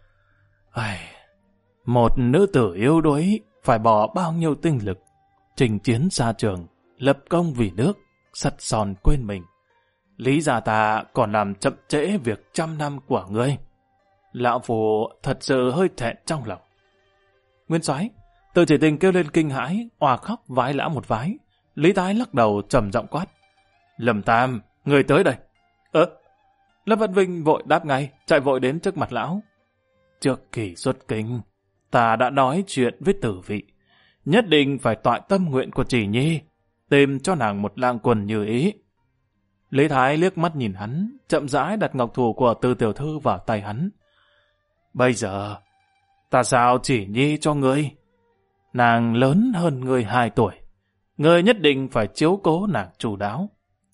Một nữ tử yếu đuối phải bỏ bao nhiêu tinh lực, chinh chiến xa trường, lập công vì nước, sắt son quên mình. Lý gia ta còn làm chậm trễ việc 100 năm của ngươi. Lão phu thật sự hơi thẹn trong lòng. Nguyên soái, Từ Chỉ Tình kêu lên kinh hãi, òa khóc vái lão một vái. Lý Thái lắc đầu trầm giọng quát. Lâm Tam, người tới đây. Lâm Văn Vinh vội đáp ngay, chạy vội đến trước mặt lão. Trước kỳ xuất kinh, ta đã nói chuyện với Tử Vị. Nhất định phải tọa tâm nguyện của Chỉ Nhi, tìm cho nàng một lang quần như ý. Lý Thái liếc mắt nhìn hắn, chậm rãi đặt ngọc thủ của Từ tiểu thư vào tay hắn. Bây giờ, ta giao Chỉ Nhi cho ngươi. Nàng lớn hơn ngươi 2 tuổi. Ngươi nhất định phải chiếu cố nàng chu đáo.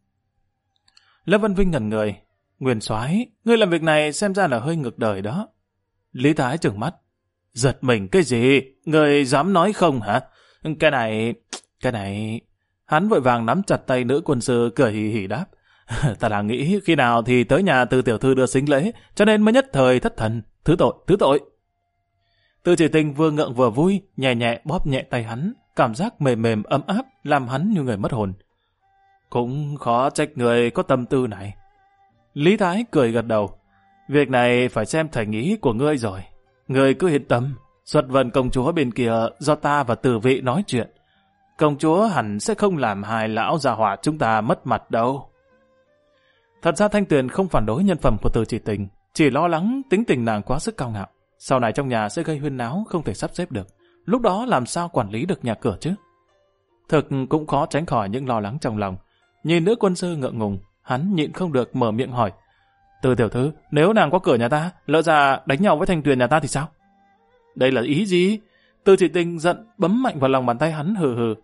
Lâm Văn Vinh ngẩn người. Nguyên soái, ngươi làm việc này xem ra là hơi ngược đời đó. Lý Thái trừng mắt. Giật mình cái gì? Ngươi dám nói không hả? Cái này... Hắn vội vàng nắm chặt tay nữ quân sư cười hì hì đáp. Ta đang nghĩ khi nào thì tới nhà Từ tiểu thư đưa sính lễ, cho nên mới nhất thời thất thần. Thứ tội. Từ Chỉ Tình vừa ngượng vừa vui, nhẹ nhẹ bóp nhẹ tay hắn, cảm giác mềm mềm ấm áp, làm hắn như người mất hồn. Cũng khó trách người có tâm tư này. Lý Thái cười gật đầu. Việc này phải xem thành ý của ngươi rồi. Ngươi cứ yên tâm, Xuất Vân công chúa bên kia do ta và Tử Vị nói chuyện. Công chúa hẳn sẽ không làm hai lão già hỏa chúng ta mất mặt đâu. Thật ra Thanh Tuyền không phản đối nhân phẩm của Từ Chỉ Tình, chỉ lo lắng tính tình nàng quá sức cao ngạo. Sau này trong nhà sẽ gây huyên náo không thể sắp xếp được. Lúc đó làm sao quản lý được nhà cửa chứ? Thực cũng khó tránh khỏi những lo lắng trong lòng. Nhìn nữ quân sư ngượng ngùng, hắn nhịn không được mở miệng hỏi. Từ tiểu thư, nếu nàng qua cửa nhà ta, lỡ ra đánh nhau với Thanh Tuyền nhà ta thì sao? Đây là ý gì? Từ Chỉ Tình giận bấm mạnh vào lòng bàn tay hắn hừ hừ.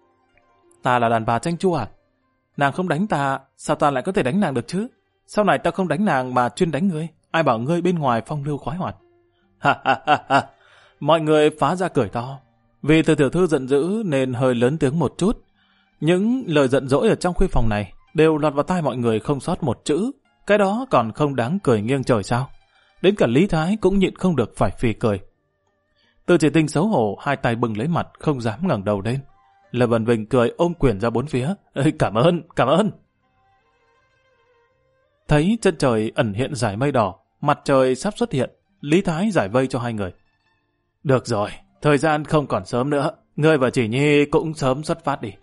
Ta là đàn bà tranh chua à? Nàng không đánh ta, sao ta lại có thể đánh nàng được chứ? Sau này ta không đánh nàng mà chuyên đánh ngươi. Ai bảo ngươi bên ngoài phong lưu khoái hoạt? Ha ha ha ha. Mọi người phá ra cười to. Vì Từ tiểu thư giận dữ nên hơi lớn tiếng một chút. Những lời giận dỗi ở trong khuê phòng này đều lọt vào tai mọi người không sót một chữ. Cái đó còn không đáng cười nghiêng trời sao? Đến cả Lý Thái cũng nhịn không được phải phì cười. Từ Chỉ Tình xấu hổ, hai tay bưng lấy mặt, không dám ngẩng đầu lên. Lâm Văn Vinh cười ôm quyền ra bốn phía. Cảm ơn. Thấy chân trời ẩn hiện dải mây đỏ, mặt trời sắp xuất hiện, Lý Thái giải vây cho hai người. Được rồi, thời gian không còn sớm nữa, ngươi và Chỉ Nhi cũng sớm xuất phát đi.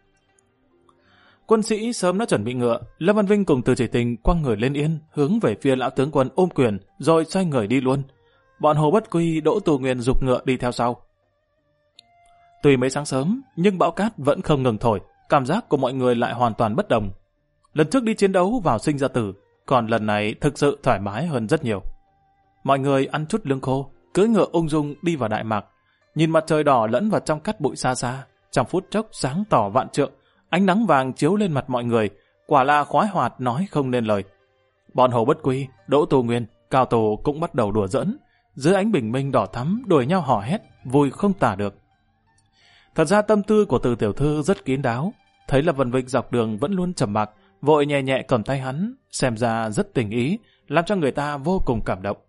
Quân sĩ sớm đã chuẩn bị ngựa, Lâm Văn Vinh cùng Từ Chỉ Tình quăng người lên yên, hướng về phía lão tướng quân ôm quyền, rồi xoay người đi luôn. Bọn Hồ Bất Quy, Đỗ Tù Nguyên giục ngựa đi theo sau. Tuy mới sáng sớm, nhưng bão cát vẫn không ngừng thổi, cảm giác của mọi người lại hoàn toàn bất đồng. Lần trước đi chiến đấu vào sinh ra tử, còn lần này thực sự thoải mái hơn rất nhiều. Mọi người ăn chút lương khô, cưỡi ngựa ung dung đi vào Đại Mạc, nhìn mặt trời đỏ lẫn vào trong cát bụi xa xa, trong phút chốc sáng tỏ vạn trượng, ánh nắng vàng chiếu lên mặt mọi người, quả là khoái hoạt nói không nên lời. Bọn Hồ Bất Quy, Đỗ Tù Nguyên, Cao Tù cũng bắt đầu đùa giỡn, dưới ánh bình minh đỏ thắm đuổi nhau hò hét, vui không tả được. Thật ra tâm tư của Từ tiểu thư rất kín đáo, thấy là Vân Vinh dọc đường vẫn luôn trầm mặc, vội nhẹ nhẹ cầm tay hắn, xem ra rất tình ý, làm cho người ta vô cùng cảm động.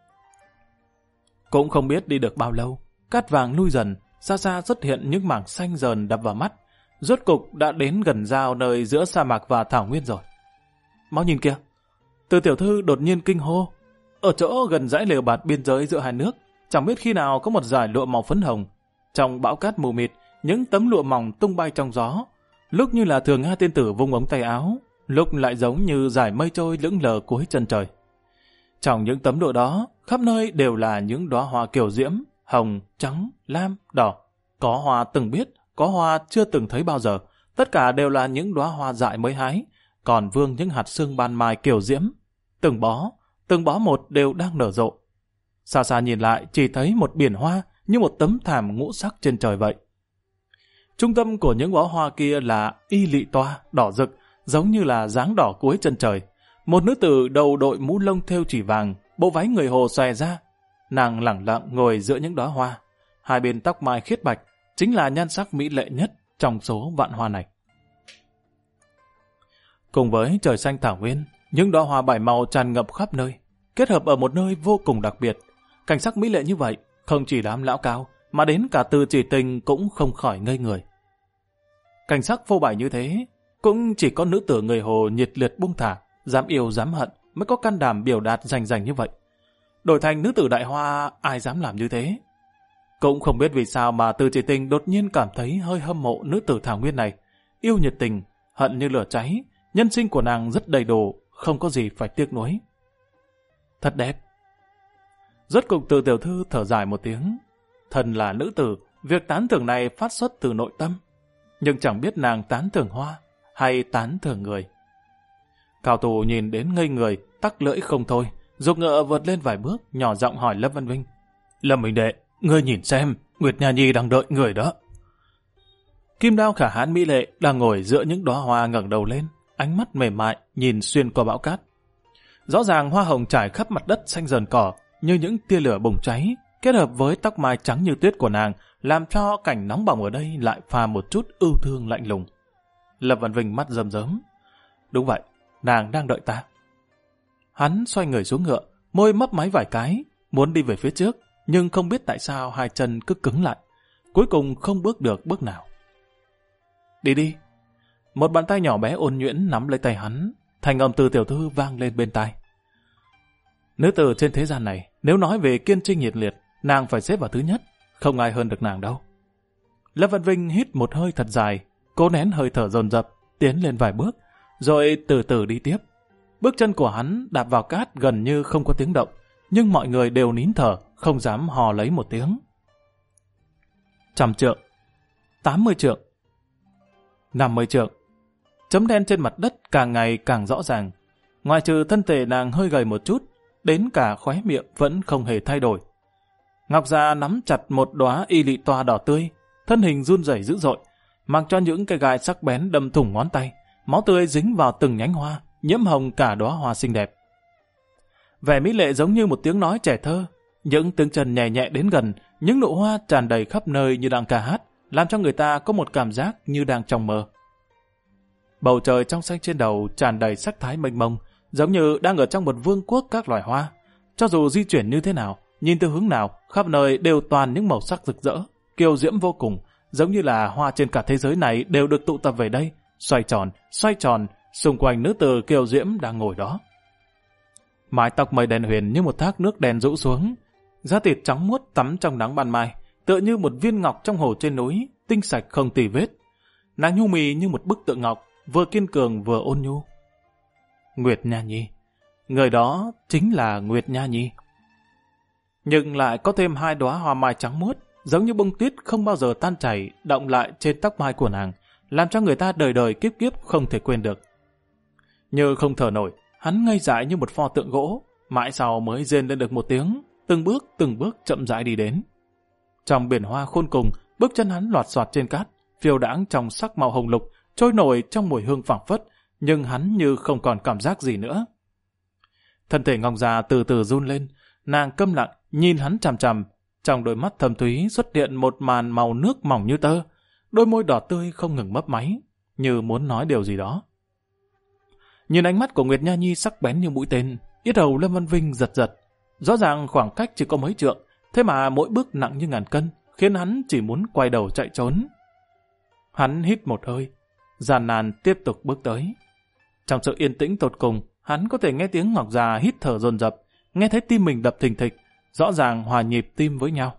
Cũng không biết đi được bao lâu, cát vàng lui dần, xa xa xuất hiện những mảng xanh dờn đập vào mắt, rốt cục đã đến gần giao nơi giữa sa mạc và thảo nguyên rồi. Mau nhìn kìa! Từ tiểu thư đột nhiên kinh hô. Ở chỗ gần dãy lều bạt biên giới giữa hai nước, chẳng biết khi nào có một dải lụa màu phấn hồng. Trong bão cát mù mịt, những tấm lụa mỏng tung bay trong gió, lúc như là Thường Nga tiên tử vung ống tay áo, lúc lại giống như dải mây trôi lững lờ cuối chân trời. Trong những tấm lụa đó, khắp nơi đều là những đóa hoa kiều diễm, hồng, trắng, lam, đỏ. Có hoa từng biết, có hoa chưa từng thấy bao giờ. Tất cả đều là những đóa hoa dại mới hái, còn vương những hạt sương ban mai kiều diễm. Từng bó một đều đang nở rộ. Xa xa nhìn lại chỉ thấy một biển hoa như một tấm thảm ngũ sắc trên trời vậy. Trung tâm của những bó hoa kia là y lị toa, đỏ rực, giống như là dáng đỏ cuối chân trời. Một nữ tử đầu đội mũ lông thêu chỉ vàng, bộ váy người Hồ xòe ra. Nàng lẳng lặng ngồi giữa những đóa hoa. Hai bên tóc mai khiết bạch, chính là nhan sắc mỹ lệ nhất trong số vạn hoa này. Cùng với trời xanh thảo nguyên, những đóa hoa bảy màu tràn ngập khắp nơi, kết hợp ở một nơi vô cùng đặc biệt. Cảnh sắc mỹ lệ như vậy, không chỉ đám lão cao, mà đến cả Từ Chỉ Tình cũng không khỏi ngây người. Cảnh sắc phô bày như thế, cũng chỉ có nữ tử người Hồ nhiệt liệt buông thả, dám yêu dám hận mới có can đảm biểu đạt rành rành như vậy. Đổi thành nữ tử Đại Hoa, ai dám làm như thế? Cũng không biết vì sao mà Từ Chỉ Tình đột nhiên cảm thấy hơi hâm mộ nữ tử thảo nguyên này. Yêu nhiệt tình, hận như lửa cháy, nhân sinh của nàng rất đầy đủ, không có gì phải tiếc nuối. Thật đẹp. Rốt cục Từ tiểu thư thở dài một tiếng. Thần là nữ tử, việc tán thưởng này phát xuất từ nội tâm. Nhưng chẳng biết nàng tán thưởng hoa hay tán thưởng người. Cao Tù nhìn đến ngây người, tắc lưỡi không thôi, giục ngựa vượt lên vài bước, nhỏ giọng hỏi Lâm Văn Vinh. Lâm Minh đệ, ngươi nhìn xem, Nguyệt Nha Nhi đang đợi người đó. Kim Đao khả hãn mỹ lệ đang ngồi giữa những đóa hoa ngẩng đầu lên, ánh mắt mềm mại nhìn xuyên qua bão cát. Rõ ràng hoa hồng trải khắp mặt đất xanh dần cỏ như những tia lửa bùng cháy, kết hợp với tóc mai trắng như tuyết của nàng, làm cho cảnh nóng bỏng ở đây lại pha một chút ưu thương lạnh lùng. Lâm Văn Vinh mắt rơm rớm. Đúng vậy, nàng đang đợi ta. Hắn xoay người xuống ngựa, môi mấp máy vài cái, muốn đi về phía trước, nhưng không biết tại sao hai chân cứ cứng lại. Cuối cùng không bước được bước nào. Đi đi. Một bàn tay nhỏ bé ôn nhuyễn nắm lấy tay hắn, thành âm Từ tiểu thư vang lên bên tai. Nữ tử trên thế gian này, nếu nói về kiên trinh nhiệt liệt, nàng phải xếp vào thứ nhất, không ai hơn được nàng đâu. Lâm Văn Vinh hít một hơi thật dài, cố nén hơi thở dồn dập, tiến lên vài bước, rồi từ từ đi tiếp. Bước chân của hắn đạp vào cát gần như không có tiếng động, nhưng mọi người đều nín thở, không dám hò lấy một tiếng. 100 trượng, 80 trượng, 50 trượng. Chấm đen trên mặt đất càng ngày càng rõ ràng. Ngoài trừ thân thể nàng hơi gầy một chút, đến cả khóe miệng vẫn không hề thay đổi. Ngọc Già nắm chặt một đóa y lị toa đỏ tươi, thân hình run rẩy dữ dội, mặc cho những cây gai sắc bén đâm thủng ngón tay, máu tươi dính vào từng nhánh hoa, nhiễm hồng cả đóa hoa xinh đẹp. Vẻ mỹ lệ giống như một tiếng nói trẻ thơ, những tiếng chân nhẹ nhẹ đến gần, những nụ hoa tràn đầy khắp nơi như đang ca hát, làm cho người ta có một cảm giác như đang trong mơ. Bầu trời trong xanh trên đầu tràn đầy sắc thái mênh mông, giống như đang ở trong một vương quốc các loài hoa. Cho dù di chuyển như thế nào, nhìn từ hướng nào, khắp nơi đều toàn những màu sắc rực rỡ, kiêu diễm vô cùng, giống như là hoa trên cả thế giới này đều được tụ tập về đây, xoay tròn, xung quanh nữ tử kiêu diễm đang ngồi đó. Mái tóc mây đen huyền như một thác nước đen rũ xuống, da thịt trắng muốt tắm trong nắng ban mai, tựa như một viên ngọc trong hồ trên núi, tinh sạch không tì vết. Nàng nhu mì như một bức tượng ngọc, vừa kiên cường vừa ôn nhu. Nguyệt Nha Nhi, người đó chính là Nguyệt Nha Nhi. Nhưng lại có thêm hai đóa hoa mai trắng muốt, giống như bông tuyết không bao giờ tan chảy, động lại trên tóc mai của nàng, làm cho người ta đời đời kiếp kiếp không thể quên được. Như không thở nổi, hắn ngây dại như một pho tượng gỗ, mãi sau mới rên lên được một tiếng, từng bước chậm rãi đi đến. Trong biển hoa khôn cùng, bước chân hắn loạt soạt trên cát, phiêu đãng trong sắc màu hồng lục, trôi nổi trong mùi hương phảng phất, nhưng hắn như không còn cảm giác gì nữa. Thân thể Ngọc Già từ từ run lên, nàng câm lặng nhìn hắn chằm chằm, trong đôi mắt thâm thúy xuất hiện một màn màu nước mỏng như tơ, đôi môi đỏ tươi không ngừng mấp máy, như muốn nói điều gì đó. Nhìn ánh mắt của Nguyệt Nha Nhi sắc bén như mũi tên, yết hầu Lâm Văn Vinh giật giật. Rõ ràng khoảng cách chỉ có mấy trượng, thế mà mỗi bước nặng như ngàn cân, khiến hắn chỉ muốn quay đầu chạy trốn. Hắn hít một hơi, gian nan tiếp tục bước tới. Trong sự yên tĩnh tột cùng, hắn có thể nghe tiếng Ngọc Già hít thở dồn dập, nghe thấy tim mình đập thình thịch, rõ ràng hòa nhịp tim với nhau.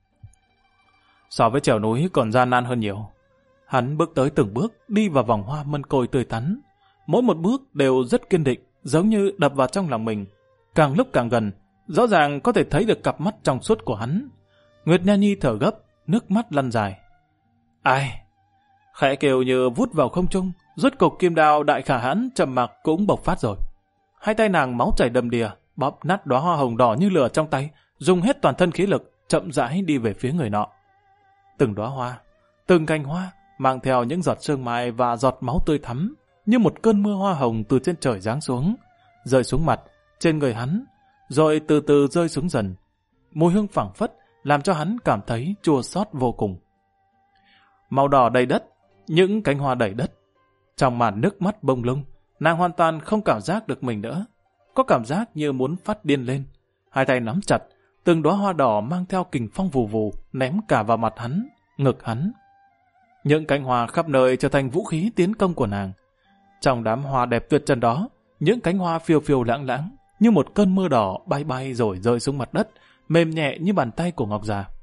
So với trèo núi còn gian nan hơn nhiều. Hắn bước tới từng bước, đi vào vòng hoa mân côi tươi tắn. Mỗi một bước đều rất kiên định, giống như đập vào trong lòng mình. Càng lúc càng gần, rõ ràng có thể thấy được cặp mắt trong suốt của hắn. Nguyệt Nha Nhi thở gấp, nước mắt lăn dài. Ai? Khẽ kêu như vút vào không trung, rốt cục kim đao đại khả hãn trầm mặc cũng bộc phát rồi. Hai tay nàng máu chảy đầm đìa, bóp nát đóa hoa hồng đỏ như lửa trong tay, dùng hết toàn thân khí lực, chậm rãi đi về phía người nọ. Từng đóa hoa, từng cành hoa, mang theo những giọt sương mai và giọt máu tươi thắm, như một cơn mưa hoa hồng từ trên trời giáng xuống, rơi xuống mặt, trên người hắn, rồi từ từ rơi xuống dần. Mùi hương phảng phất làm cho hắn cảm thấy chua xót vô cùng. Màu đỏ đầy đất, những cánh hoa đầy đất. Trong màn nước mắt bông lung, nàng hoàn toàn không cảm giác được mình nữa. Có cảm giác như muốn phát điên lên. Hai tay nắm chặt, từng đóa hoa đỏ mang theo kình phong vù vù, ném cả vào mặt hắn, ngực hắn. Những cánh hoa khắp nơi trở thành vũ khí tiến công của nàng. Trong đám hoa đẹp tuyệt trần đó, những cánh hoa phiêu phiêu lãng lãng, như một cơn mưa đỏ bay bay rồi rơi xuống mặt đất, mềm nhẹ như bàn tay của Ngọc Già.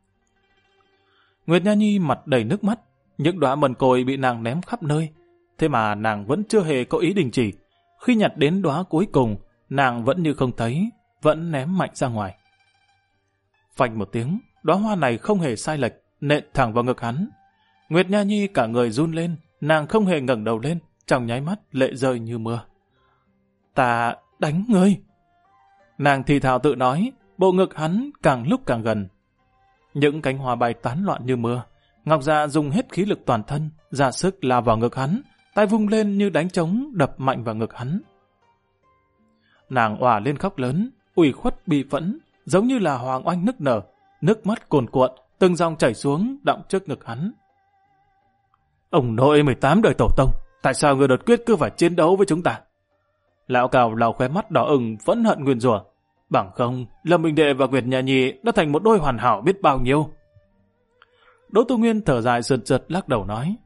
Nguyệt Nha Nhi mặt đầy nước mắt, những đóa mần côi bị nàng ném khắp nơi, thế mà nàng vẫn chưa hề có ý đình chỉ. Khi nhặt đến đóa cuối cùng, nàng vẫn như không thấy, vẫn ném mạnh ra ngoài. Phanh một tiếng, đóa hoa này không hề sai lệch, nện thẳng vào ngực hắn. Nguyệt Nha Nhi cả người run lên, nàng không hề ngẩng đầu lên, trong nháy mắt lệ rơi như mưa. Ta đánh ngươi. Nàng thì thào tự nói, bộ ngực hắn càng lúc càng gần. Những cánh hoa bay tán loạn như mưa. Ngọc Dạ dùng hết khí lực toàn thân, ra sức lao vào ngực hắn, tay vung lên như đánh trống đập mạnh vào ngực hắn. Nàng òa lên khóc lớn, ủy khuất bi phẫn, giống như là hoàng oanh nức nở, nước mắt cuồn cuộn, từng dòng chảy xuống đọng trước ngực hắn. Ông nội 18 đời tổ tông, tại sao người đột quyết cứ phải chiến đấu với chúng ta? Lão Cào lau khóe mắt đỏ ửng phẫn hận nguyền rủa. Bằng không, Lâm Minh Đệ và Nguyệt Nha Nhi đã thành một đôi hoàn hảo biết bao nhiêu. Đỗ Tu Nguyên thở dài sượt sượt lắc đầu nói.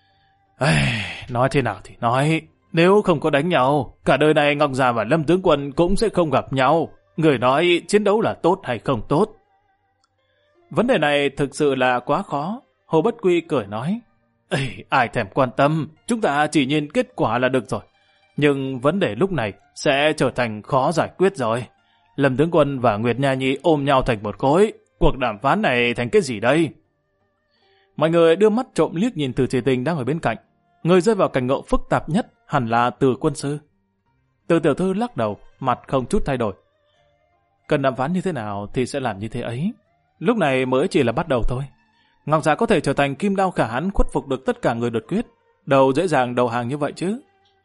Nói thế nào thì nói, nếu không có đánh nhau, cả đời này Ngọc Già và Lâm Tướng Quân cũng sẽ không gặp nhau. Người nói chiến đấu là tốt hay không tốt? Vấn đề này thực sự là quá khó. Hồ Bất Quy cười nói. Ai thèm quan tâm, chúng ta chỉ nhìn kết quả là được rồi. Nhưng vấn đề lúc này sẽ trở thành khó giải quyết rồi. Lâm Tướng Quân và Nguyệt Nha Nhi ôm nhau thành một khối. Cuộc đàm phán này thành cái gì đây? Mọi người đưa mắt trộm liếc nhìn Từ Chỉ Tình đang ở bên cạnh. Người rơi vào cảnh ngộ phức tạp nhất hẳn là Từ Quân Sư. Từ tiểu thư lắc đầu, mặt không chút thay đổi. Cần đàm phán như thế nào thì sẽ làm như thế ấy. Lúc này mới chỉ là bắt đầu thôi. Ngọc Già có thể trở thành kim đao khả hãn khuất phục được tất cả người đột quyết. Đâu dễ dàng đầu hàng như vậy chứ.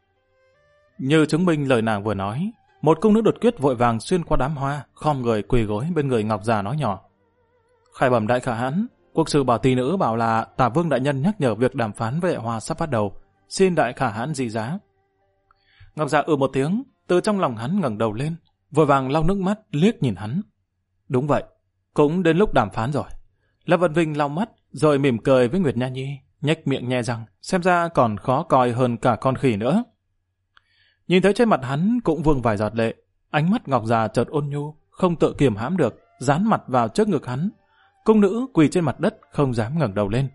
Như chứng minh lời nàng vừa nói, một cung nữ đột quyết vội vàng xuyên qua đám hoa, khom người quỳ gối bên người Ngọc Già nói nhỏ. Khải bẩm đại khả hãn, quốc sư bảo tỷ nữ bảo là Tả Vương đại nhân nhắc nhở việc đàm phán với đại hoa sắp bắt đầu, xin đại khả hãn dị giá. Ngọc Già một tiếng, từ trong lòng hắn ngẩng đầu lên, vội vàng lau nước mắt liếc nhìn hắn. Đúng vậy, cũng đến lúc đàm phán rồi. Lâm Vân Vinh lau mắt, rồi mỉm cười với Nguyệt Nha Nhi, nhếch miệng nhe răng, xem ra còn khó coi hơn cả con khỉ nữa. Nhìn thấy trên mặt hắn cũng vương vài giọt lệ, ánh mắt Ngọc Già chợt ôn nhu, không tự kiềm hãm được, dán mặt vào trước ngực hắn. Cung nữ quỳ trên mặt đất, không dám ngẩng đầu lên.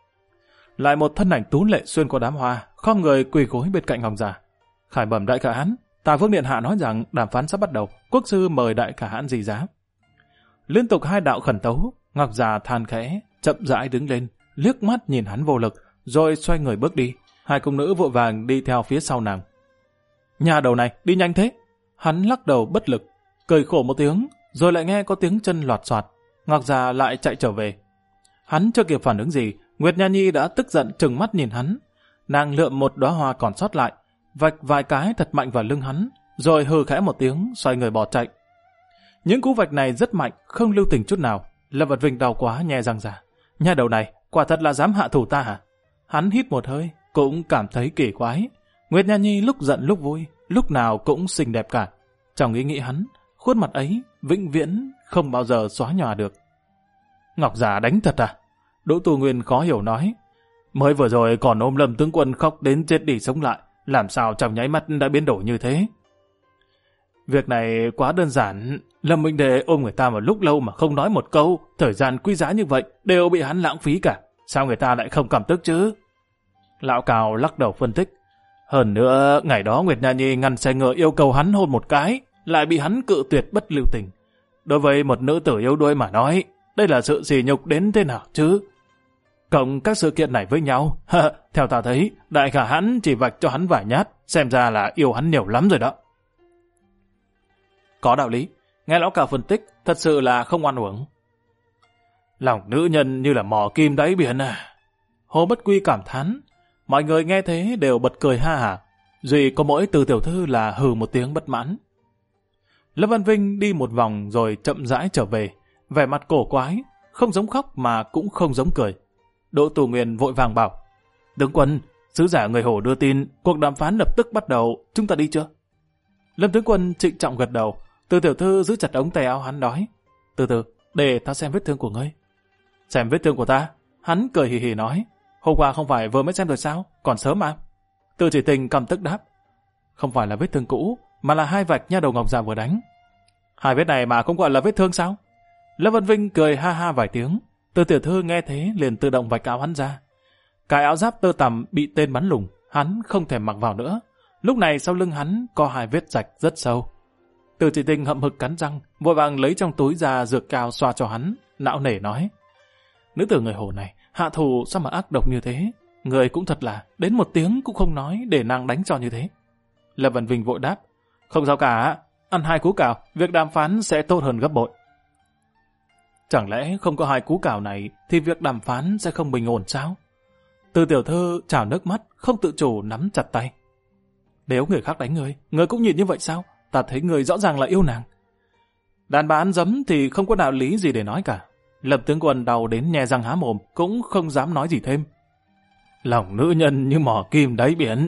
Lại một thân ảnh tú lệ xuyên qua đám hoa, khom người quỳ gối bên cạnh Ngọc Già. Khải bẩm đại khả hãn, Tả Vương điện hạ nói rằng đàm phán sắp bắt đầu, quốc sư mời đại khả hãn dị giá. Liên tục hai đạo khẩn tấu, Ngọc Già than khẽ, chậm rãi đứng lên, liếc mắt nhìn hắn vô lực, rồi xoay người bước đi. Hai cung nữ vội vàng đi theo phía sau nàng. Nhà đầu này, đi nhanh thế. Hắn lắc đầu bất lực, cười khổ một tiếng, rồi lại nghe có tiếng chân loạt soạt. Ngọc Già lại chạy trở về. Hắn chưa kịp phản ứng gì, Nguyệt Nha Nhi đã tức giận trừng mắt nhìn hắn. Nàng lượm một đóa hoa còn sót lại, vạch vài cái thật mạnh vào lưng hắn, rồi hừ khẽ một tiếng, xoay người bỏ chạy. Những cú vạch này rất mạnh, không lưu tình chút nào. Lâm Vật Vinh đau quá nhe răng ra. Nhà đầu này, quả thật là dám hạ thủ ta hả? Hắn hít một hơi, cũng cảm thấy kỳ quái. Nguyệt Nha Nhi lúc giận lúc vui, lúc nào cũng xinh đẹp cả. Trong ý nghĩ hắn, khuôn mặt ấy vĩnh viễn không bao giờ xóa nhòa được. Ngọc Già đánh thật à? Đỗ Tu Nguyên khó hiểu nói. Mới vừa rồi còn ôm Lâm tướng quân khóc đến chết đi sống lại, làm sao trong nháy mắt đã biến đổi như thế? Việc này quá đơn giản. Lâm Minh Đệ ôm người ta một lúc lâu mà không nói một câu, thời gian quý giá như vậy đều bị hắn lãng phí cả. Sao người ta lại không cảm tức chứ? Lão Cào lắc đầu phân tích. Hơn nữa, ngày đó Nguyệt Nha Nhi ngăn xe ngựa yêu cầu hắn hôn một cái, lại bị hắn cự tuyệt bất lưu tình. Đối với một nữ tử yếu đuối mà nói, đây là sự sỉ nhục đến thế nào chứ? Cộng các sự kiện này với nhau, theo ta thấy, đại khả hãn chỉ vạch cho hắn vài nhát, xem ra là yêu hắn nhiều lắm rồi đó. Có đạo lý, nghe lão Cào phân tích, thật sự là không oan uổng. Lòng nữ nhân như là mò kim đáy biển à. Hồ Bất Quy cảm thán, mọi người nghe thế đều bật cười ha hả, duy có mỗi Từ tiểu thư là hừ một tiếng bất mãn. Lâm Văn Vinh đi một vòng rồi chậm rãi trở về, vẻ mặt cổ quái, không giống khóc mà cũng không giống cười. Đỗ Tu Nguyên vội vàng bảo, Tướng quân, sứ giả người Hồ đưa tin, cuộc đàm phán lập tức bắt đầu, chúng ta đi chưa? Lâm tướng quân trịnh trọng gật đầu. Từ tiểu thư giữ chặt ống tay áo hắn nói, từ từ, để ta xem vết thương của ngươi. Xem vết thương của ta? Hắn cười hì hì nói, hôm qua không phải vừa mới xem rồi sao, còn sớm mà. Từ Chỉ Tình căm tức đáp, không phải là vết thương cũ, mà là 2 vạch nha đầu ngọc già vừa đánh. 2 vết này mà không gọi là vết thương sao? Lâm Văn Vinh cười ha ha vài tiếng. Từ tiểu thư nghe thế liền tự động vạch áo hắn ra. Cái áo giáp tơ tằm bị tên bắn lủng, hắn không thèm mặc vào nữa. Lúc này sau lưng hắn có 2 vết rạch rất sâu. Từ Chỉ Tình hậm hực cắn răng, vội vàng lấy trong túi ra dược cao xoa cho hắn, não nể nói, nữ tử người Hồ này hạ thù sao mà ác độc như thế, người cũng thật là đến một tiếng cũng không nói để nàng đánh cho như thế. Lâm Văn Vinh vội đáp, không sao cả, ăn 2 cú cào, việc đàm phán sẽ tốt hơn gấp bội. Chẳng lẽ không có 2 cú cào này thì việc đàm phán sẽ không bình ổn sao? Từ tiểu thư trào nước mắt, không tự chủ nắm chặt tay. Nếu người khác đánh người cũng nhìn như vậy sao? Ta thấy người rõ ràng là yêu nàng. Đàn bà ăn dấm thì không có đạo lý gì để nói cả. Lâm tướng quân đau đến nhe răng há mồm, cũng không dám nói gì thêm. Lòng nữ nhân như mỏ kim đáy biển.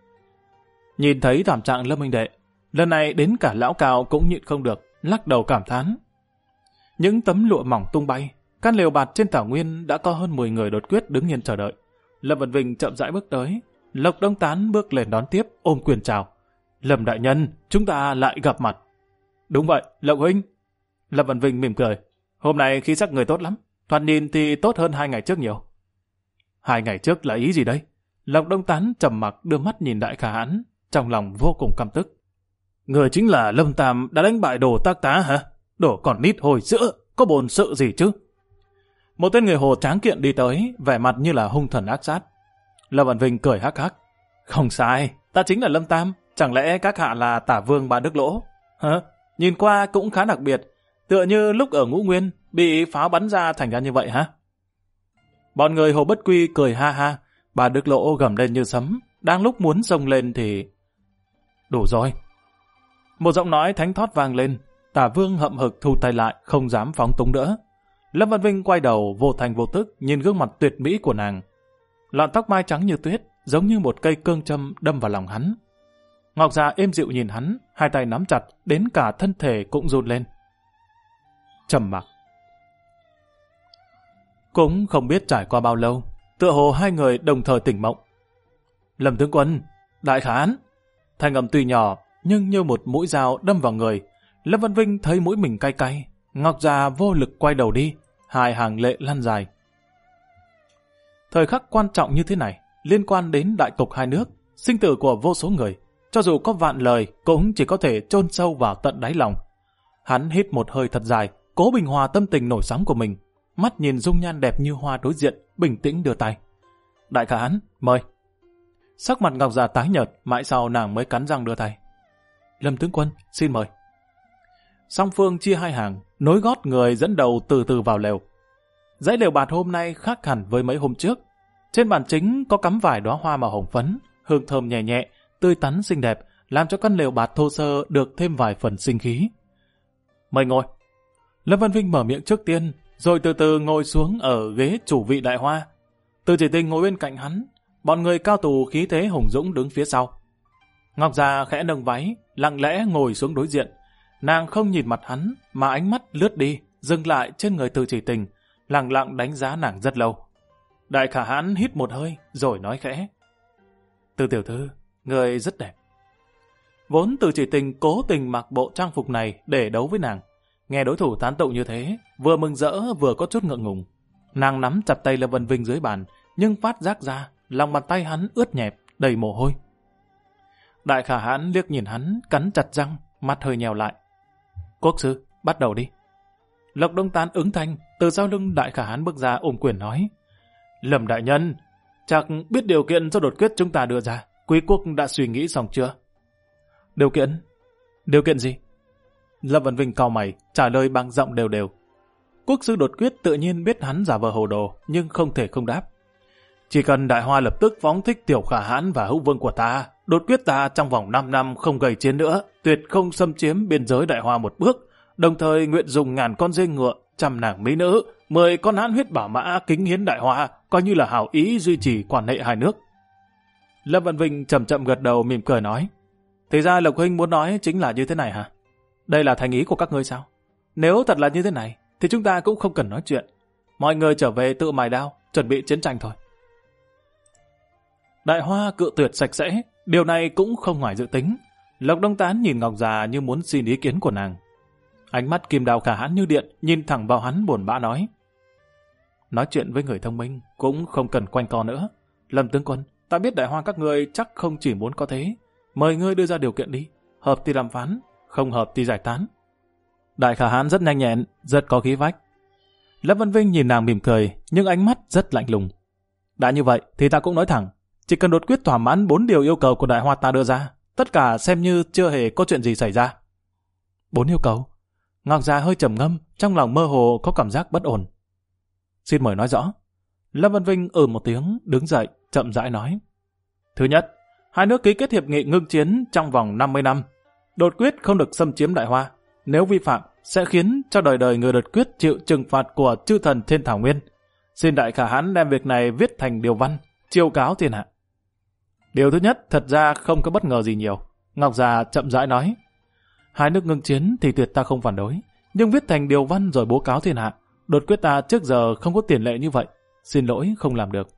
Nhìn thấy thảm trạng Lâm huynh đệ, lần này đến cả lão Cao cũng nhịn không được, lắc đầu cảm thán. Những tấm lụa mỏng tung bay, căn lều bạt trên thảo nguyên đã có hơn 10 người đột quyết đứng yên chờ đợi. Lâm Văn Vinh chậm rãi bước tới, Lộc Đông Tán bước lên đón tiếp, ôm quyền chào. Lâm đại nhân, chúng ta lại gặp mặt. Đúng vậy, Lộc huynh. Lâm Văn Vinh mỉm cười. Hôm nay khí sắc người tốt lắm, thoạt nhìn thì tốt hơn 2 ngày trước nhiều. 2 ngày trước là ý gì đây? Lộc Đông Tán trầm mặc đưa mắt nhìn Đại Khả Hãn, trong lòng vô cùng căm tức. Người chính là Lâm Tam đã đánh bại Đồ Tác Tá hả? Đồ còn nít hồi sữa, có bồn sự gì chứ? Một tên người Hồ tráng kiện đi tới, vẻ mặt như là hung thần ác sát. Lâm Văn Vinh cười hắc hắc. Không sai, ta chính là Lâm Tam, chẳng lẽ các hạ là Tả Vương Ba Đức Lỗ? Hả? Nhìn qua cũng khá đặc biệt, tựa như lúc ở Ngũ Nguyên bị pháo bắn ra thành ra như vậy hả? Bọn người Hồ Bất Quy cười ha ha, Ba Đức Lỗ gầm lên như sấm, đang lúc muốn xông lên thì... Đủ rồi. Một giọng nói thánh thót vang lên, Tả Vương hậm hực thu tay lại, không dám phóng túng nữa. Lâm Văn Vinh quay đầu vô thành vô tức nhìn gương mặt tuyệt mỹ của nàng. Lọn tóc mai trắng như tuyết, giống như một cây cương châm đâm vào lòng hắn. Ngọc Già êm dịu nhìn hắn, 2 tay nắm chặt, đến cả thân thể cũng run lên. Trầm mặc. Cũng không biết trải qua bao lâu, tựa hồ 2 người đồng thời tỉnh mộng. Lâm tướng quân, Đại Khả Hãn. Thanh âm tuy nhỏ, nhưng như một mũi dao đâm vào người. Lâm Văn Vinh thấy mũi mình cay cay. Ngọc Già vô lực quay đầu đi, 2 hàng lệ lăn dài. Thời khắc quan trọng như thế này, liên quan đến đại cục 2 nước, sinh tử của vô số người, cho dù có vạn lời cũng chỉ có thể chôn sâu vào tận đáy lòng. Hắn hít một hơi thật dài, cố bình hòa tâm tình nổi sóng của mình, mắt nhìn dung nhan đẹp như hoa đối diện, bình tĩnh đưa tay. Đại Khả Hãn, mời. Sắc mặt Ngọc Già tái nhợt, mãi sau nàng mới cắn răng đưa tay. Lâm tướng quân, xin mời. Song phương chia 2 hàng, nối gót người dẫn đầu từ từ vào lều. Dãy lều bạt hôm nay khác hẳn với mấy hôm trước. Trên bàn chính có cắm vài đóa hoa màu hồng phấn, hương thơm nhẹ nhẹ, tươi tắn xinh đẹp, làm cho căn lều bạt thô sơ được thêm vài phần sinh khí. Mời ngồi. Lâm Văn Vinh mở miệng trước tiên, rồi từ từ ngồi xuống ở ghế chủ vị đại hoa. Từ Chỉ Tình ngồi bên cạnh hắn, bọn người cao tù khí thế hùng dũng đứng phía sau. Ngọc Già khẽ nâng váy, lặng lẽ ngồi xuống đối diện. Nàng không nhìn mặt hắn, mà ánh mắt lướt đi, dừng lại trên người Từ Chỉ Tình, lặng lặng đánh giá nàng rất lâu. Đại Khả Hãn hít một hơi, rồi nói khẽ. Từ tiểu thư, người rất đẹp. Vốn Từ Chỉ Tình cố tình mặc bộ trang phục này để đấu với nàng. Nghe đối thủ tán tụng như thế, vừa mừng rỡ vừa có chút ngượng ngùng. Nàng nắm chặt tay Lâm Văn Vinh dưới bàn, nhưng phát giác ra, lòng bàn tay hắn ướt nhẹp, đầy mồ hôi. Đại Khả Hãn liếc nhìn hắn, cắn chặt răng, mắt hơi nhèo lại. Quốc sư, bắt đầu đi. Lộc Đông Tán ứng thanh, từ sau lưng Đại Khả Hãn bước ra ôm quyền nói. Lâm đại nhân, chắc biết điều kiện do đột quyết chúng ta đưa ra, quý quốc đã suy nghĩ xong chưa? Điều kiện? Điều kiện gì? Lâm Văn Vinh cau mày, trả lời bằng giọng đều đều. Quốc sư đột quyết tự nhiên biết hắn giả vờ hồ đồ, nhưng không thể không đáp. Chỉ cần Đại Hoa lập tức phóng thích Tiểu Khả Hãn và hữu vương của ta, đột quyết ta trong vòng 5 năm không gây chiến nữa, tuyệt không xâm chiếm biên giới Đại Hoa một bước, đồng thời nguyện dùng 1000 con dê ngựa, 100 nàng mỹ nữ, 10 con hãn huyết bảo mã kính hiến Đại Hoa, coi như là hảo ý duy trì quan hệ hai nước. Lâm Văn Vinh chậm chậm gật đầu mỉm cười nói, thì ra Lộc huynh muốn nói chính là như thế này hả? Đây là thành ý của các ngươi sao? Nếu thật là như thế này, thì chúng ta cũng không cần nói chuyện. Mọi người trở về tự mài đao, chuẩn bị chiến tranh thôi. Đại Hoa cự tuyệt sạch sẽ, điều này cũng không ngoài dự tính. Lộc Đông Tán nhìn Ngọc già như muốn xin ý kiến của nàng. Ánh mắt Kim Đao Khả Hãn như điện, nhìn thẳng vào hắn buồn bã nói chuyện với người thông minh cũng không cần quanh co nữa. Lâm tướng quân, ta biết Đại Hoa các ngươi chắc không chỉ muốn có thế. Mời ngươi đưa ra điều kiện đi, hợp thì đàm phán, không hợp thì giải tán. Đại Khả Hãn rất nhanh nhẹn, rất có khí phách. Lâm Văn Vinh nhìn nàng mỉm cười, nhưng ánh mắt rất lạnh lùng. Đã như vậy thì ta cũng nói thẳng, chỉ cần đột quyết thỏa mãn 4 điều yêu cầu của Đại Hoa ta đưa ra, tất cả xem như chưa hề có chuyện gì xảy ra. 4 yêu cầu? Ngọc già hơi trầm ngâm, trong lòng mơ hồ có cảm giác bất ổn. Xin mời nói rõ. Lâm Văn Vinh một tiếng, đứng dậy, chậm rãi nói. Thứ nhất, hai nước ký kết hiệp nghị ngưng chiến trong vòng 50 năm. Đột quyết không được xâm chiếm Đại Hoa. Nếu vi phạm, sẽ khiến cho đời đời người đột quyết chịu trừng phạt của chư thần trên thảo nguyên. Xin Đại Khả Hãn đem việc này viết thành điều văn, chiêu cáo thiên hạ. Điều thứ nhất thật ra không có bất ngờ gì nhiều. Ngọc già chậm rãi nói. Hai nước ngưng chiến thì tuyệt ta không phản đối, nhưng viết thành điều văn rồi bố cáo thiên hạ, đột quyết ta trước giờ không có tiền lệ như vậy. Xin lỗi không làm được.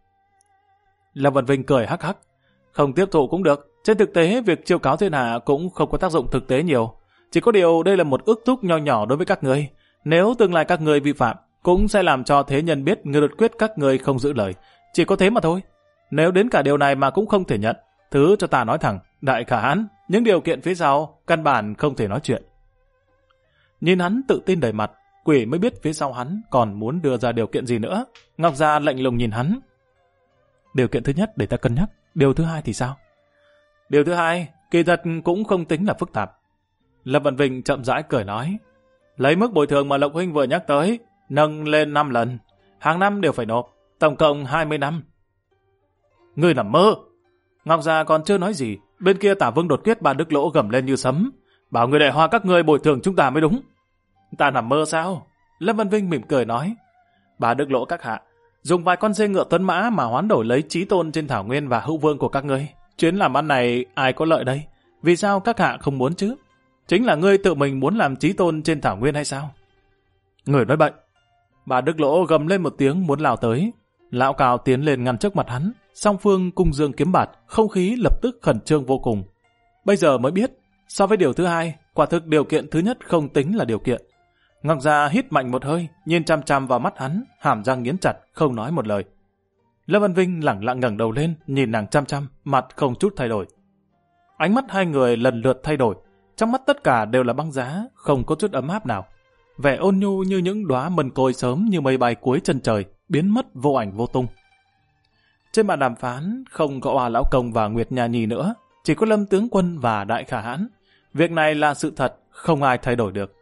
Lâm Văn Vinh cười hắc hắc. Không tiếp thụ cũng được. Trên thực tế, việc chiêu cáo thiên hạ cũng không có tác dụng thực tế nhiều. Chỉ có điều đây là một ước thúc nho nhỏ đối với các người. Nếu tương lai các người vi phạm, cũng sẽ làm cho thế nhân biết người đột quyết các người không giữ lời. Chỉ có thế mà thôi. Nếu đến cả điều này mà cũng không thể nhận, thứ cho ta nói thẳng, Đại Khả Hãn, những điều kiện phía sau, căn bản không thể nói chuyện. Nhìn hắn tự tin đầy mặt, quỷ mới biết phía sau hắn còn muốn đưa ra điều kiện gì nữa. Ngọc Gia lạnh lùng nhìn hắn. Điều kiện thứ nhất để ta cân nhắc, điều thứ hai thì sao? Điều thứ hai, kỳ thật cũng không tính là phức tạp. Lâm Văn Vinh chậm rãi cười nói. Lấy mức bồi thường mà Lộc huynh vừa nhắc tới, nâng lên 5 lần, hàng năm đều phải nộp, tổng cộng 20 năm. Ngươi nằm mơ. Ngọc Gia còn chưa nói gì, bên kia Tả Vương đột quyết Ba Đức Lỗ gầm lên như sấm, bảo người Đại Hoa các ngươi bồi thường chúng ta mới đúng. Ta nằm mơ sao? Lâm Văn Vinh mỉm cười nói. Ba Đức Lỗ các hạ, dùng vài con dê ngựa tuấn mã mà hoán đổi lấy chí tôn trên thảo nguyên và hữu vương của các ngươi. Chuyến làm ăn này ai có lợi đây? Vì sao các hạ không muốn chứ? Chính là ngươi tự mình muốn làm chí tôn trên thảo nguyên hay sao? Người nói bậy. Ba Đức Lỗ gầm lên một tiếng muốn lao tới. Lão Cao tiến lên ngăn trước mặt hắn, song phương cung dương kiếm bạt, không khí lập tức khẩn trương vô cùng. Bây giờ mới biết, so với điều thứ hai, quả thực điều kiện thứ nhất không tính là điều kiện. Ngọc Gia hít mạnh một hơi, nhìn chăm chăm vào mắt hắn, hàm răng nghiến chặt, không nói một lời. Lâm Văn Vinh lẳng lặng ngẩng đầu lên, nhìn nàng chăm chăm, mặt không chút thay đổi. Ánh mắt hai người lần lượt thay đổi, trong mắt tất cả đều là băng giá, không có chút ấm áp nào. Vẻ ôn nhu như những đóa mần côi sớm như mây bay cuối chân trời, biến mất vô ảnh vô tung. Trên bàn đàm phán không có Oa Lão Công và Nguyệt Nha Nhi nữa, chỉ có Lâm Tướng Quân và Đại Khả Hãn. Việc này là sự thật, không ai thay đổi được.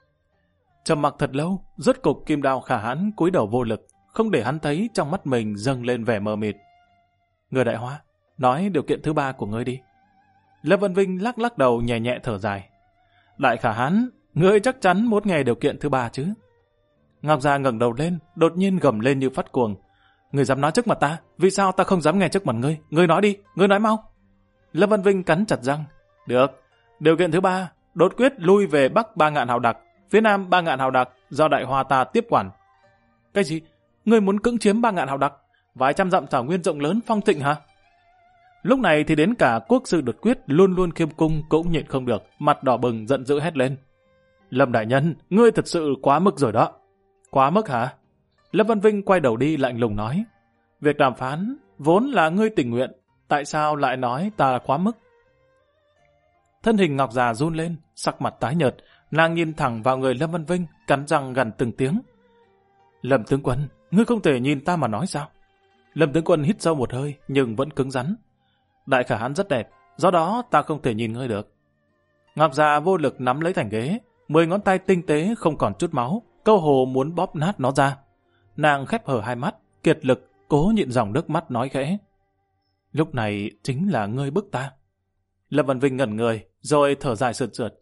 Trầm mặc thật lâu, rốt cục Kim Đao Khả Hãn cúi đầu vô lực, không để hắn thấy trong mắt mình dâng lên vẻ mờ mịt. Người Đại Hoa, nói điều kiện thứ ba của ngươi đi. Lâm Văn Vinh lắc lắc đầu nhẹ nhẹ thở dài. Đại Khả Hãn, ngươi chắc chắn muốn nghe điều kiện thứ ba chứ? Ngọc Gia ngẩng đầu lên, đột nhiên gầm lên như phát cuồng. Ngươi dám nói trước mặt ta, vì sao ta không dám nghe trước mặt ngươi? Ngươi nói đi, ngươi nói mau. Lâm Văn Vinh cắn chặt răng. Được, điều kiện thứ ba, đột quyết lui về Bắc 3.000 hào đặc, phía Nam 3.000 hào đặc do Đại Hoa ta tiếp quản. Cái gì? Ngươi muốn cưỡng chiếm 3.000 hào đặc? Vài trăm dặm thảo nguyên rộng lớn phong thịnh hả? Lúc này thì đến cả quốc sư đột quyết luôn luôn khiêm cung cũng nhịn không được, mặt đỏ bừng giận dữ hét lên. Lâm đại nhân, ngươi thật sự quá mức rồi đó. Quá mức hả? Lâm Văn Vinh quay đầu đi lạnh lùng nói. Việc đàm phán vốn là ngươi tình nguyện, tại sao lại nói ta là quá mức? Thân hình Ngọc Già run lên, sắc mặt tái nhợt, nàng nhìn thẳng vào người Lâm Văn Vinh, cắn răng gằn từng tiếng. Lâm tướng quân, ngươi không thể nhìn ta mà nói sao? Lâm tướng quân hít sâu một hơi, nhưng vẫn cứng rắn. Đại Khả Hãn rất đẹp, do đó ta không thể nhìn ngươi được. Ngọc Già vô lực nắm lấy thành ghế, 10 ngón tay tinh tế không còn chút máu, câu hồ muốn bóp nát nó ra. Nàng khép hờ hai mắt, kiệt lực, cố nhịn dòng nước mắt nói khẽ. Lúc này chính là ngươi bức ta. Lâm Văn Vinh ngẩn người, rồi thở dài sượt sượt.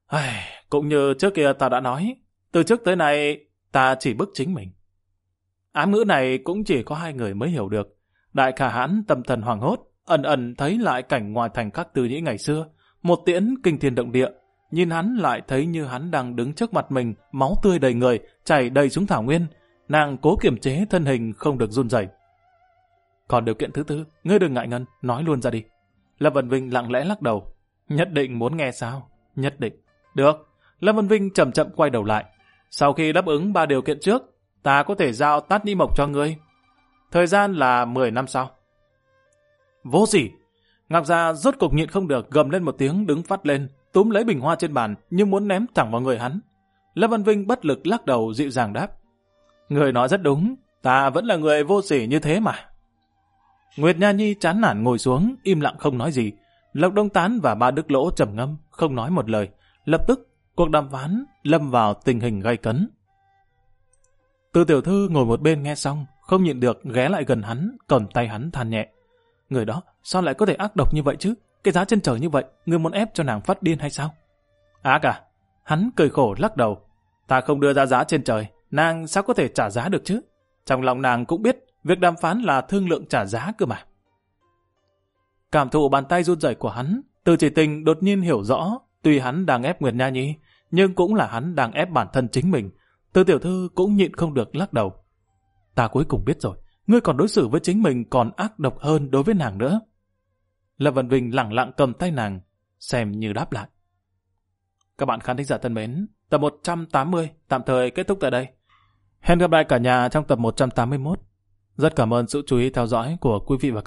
Cũng như trước kia ta đã nói, từ trước tới nay ta chỉ bức chính mình. Ám ngữ này cũng chỉ có hai người mới hiểu được. Đại Khả Hãn tâm thần hoảng hốt, ẩn ẩn thấy lại cảnh ngoài thành Các Tư Nhĩ ngày xưa, một tiễn kinh thiên động địa. Nhìn hắn lại thấy như hắn đang đứng trước mặt mình, máu tươi đầy người, chảy đầy xuống thảo nguyên. Nàng cố kiềm chế thân hình không được run rẩy. Còn điều kiện thứ tư, ngươi đừng ngại ngần, nói luôn ra đi. Lâm Vân Vinh lặng lẽ lắc đầu. Nhất định muốn nghe sao? Nhất định. Được. Lâm Vân Vinh chậm chậm quay đầu lại. Sau khi đáp ứng 3 điều kiện trước, ta có thể giao Tát Nhĩ Mộc cho ngươi. Thời gian là 10 năm sau. Vô sỉ! Ngọc Gia rốt cục nhịn không được, gầm lên một tiếng, đứng phát lên, túm lấy bình hoa trên bàn nhưng muốn ném thẳng vào người hắn. Lâm Vân Vinh bất lực lắc đầu, dịu dàng đáp. Người nói rất đúng, ta vẫn là người vô sỉ như thế mà. Nguyệt Nha Nhi chán nản ngồi xuống, im lặng không nói gì. Lộc Đông Tán và Ba Đức Lỗ trầm ngâm, không nói một lời. Lập tức, cuộc đàm phán lâm vào tình hình gay cấn. Từ tiểu thư ngồi một bên nghe xong, không nhịn được ghé lại gần hắn, cầm tay hắn than nhẹ. Người đó sao lại có thể ác độc như vậy chứ? Cái giá trên trời như vậy, ngươi muốn ép cho nàng phát điên hay sao? Ác à? Hắn cười khổ lắc đầu. Ta không đưa ra giá trên trời, nàng sao có thể trả giá được chứ? Trong lòng nàng cũng biết, việc đàm phán là thương lượng trả giá cơ mà. Cảm thụ bàn tay run rẩy của hắn, Từ Chỉ Tình đột nhiên hiểu rõ, tuy hắn đang ép Nguyệt Nha Nhi, nhưng cũng là hắn đang ép bản thân chính mình. Từ tiểu thư cũng nhịn không được lắc đầu. Ta cuối cùng biết rồi, ngươi còn đối xử với chính mình còn ác độc hơn đối với nàng nữa. Lâm Vân Vinh lẳng lặng cầm tay nàng, xem như đáp lại. Các bạn khán thính giả thân mến, tập 180 tạm thời kết thúc tại đây. Hẹn gặp lại cả nhà trong tập 181. Rất cảm ơn sự chú ý theo dõi của quý vị và các bạn.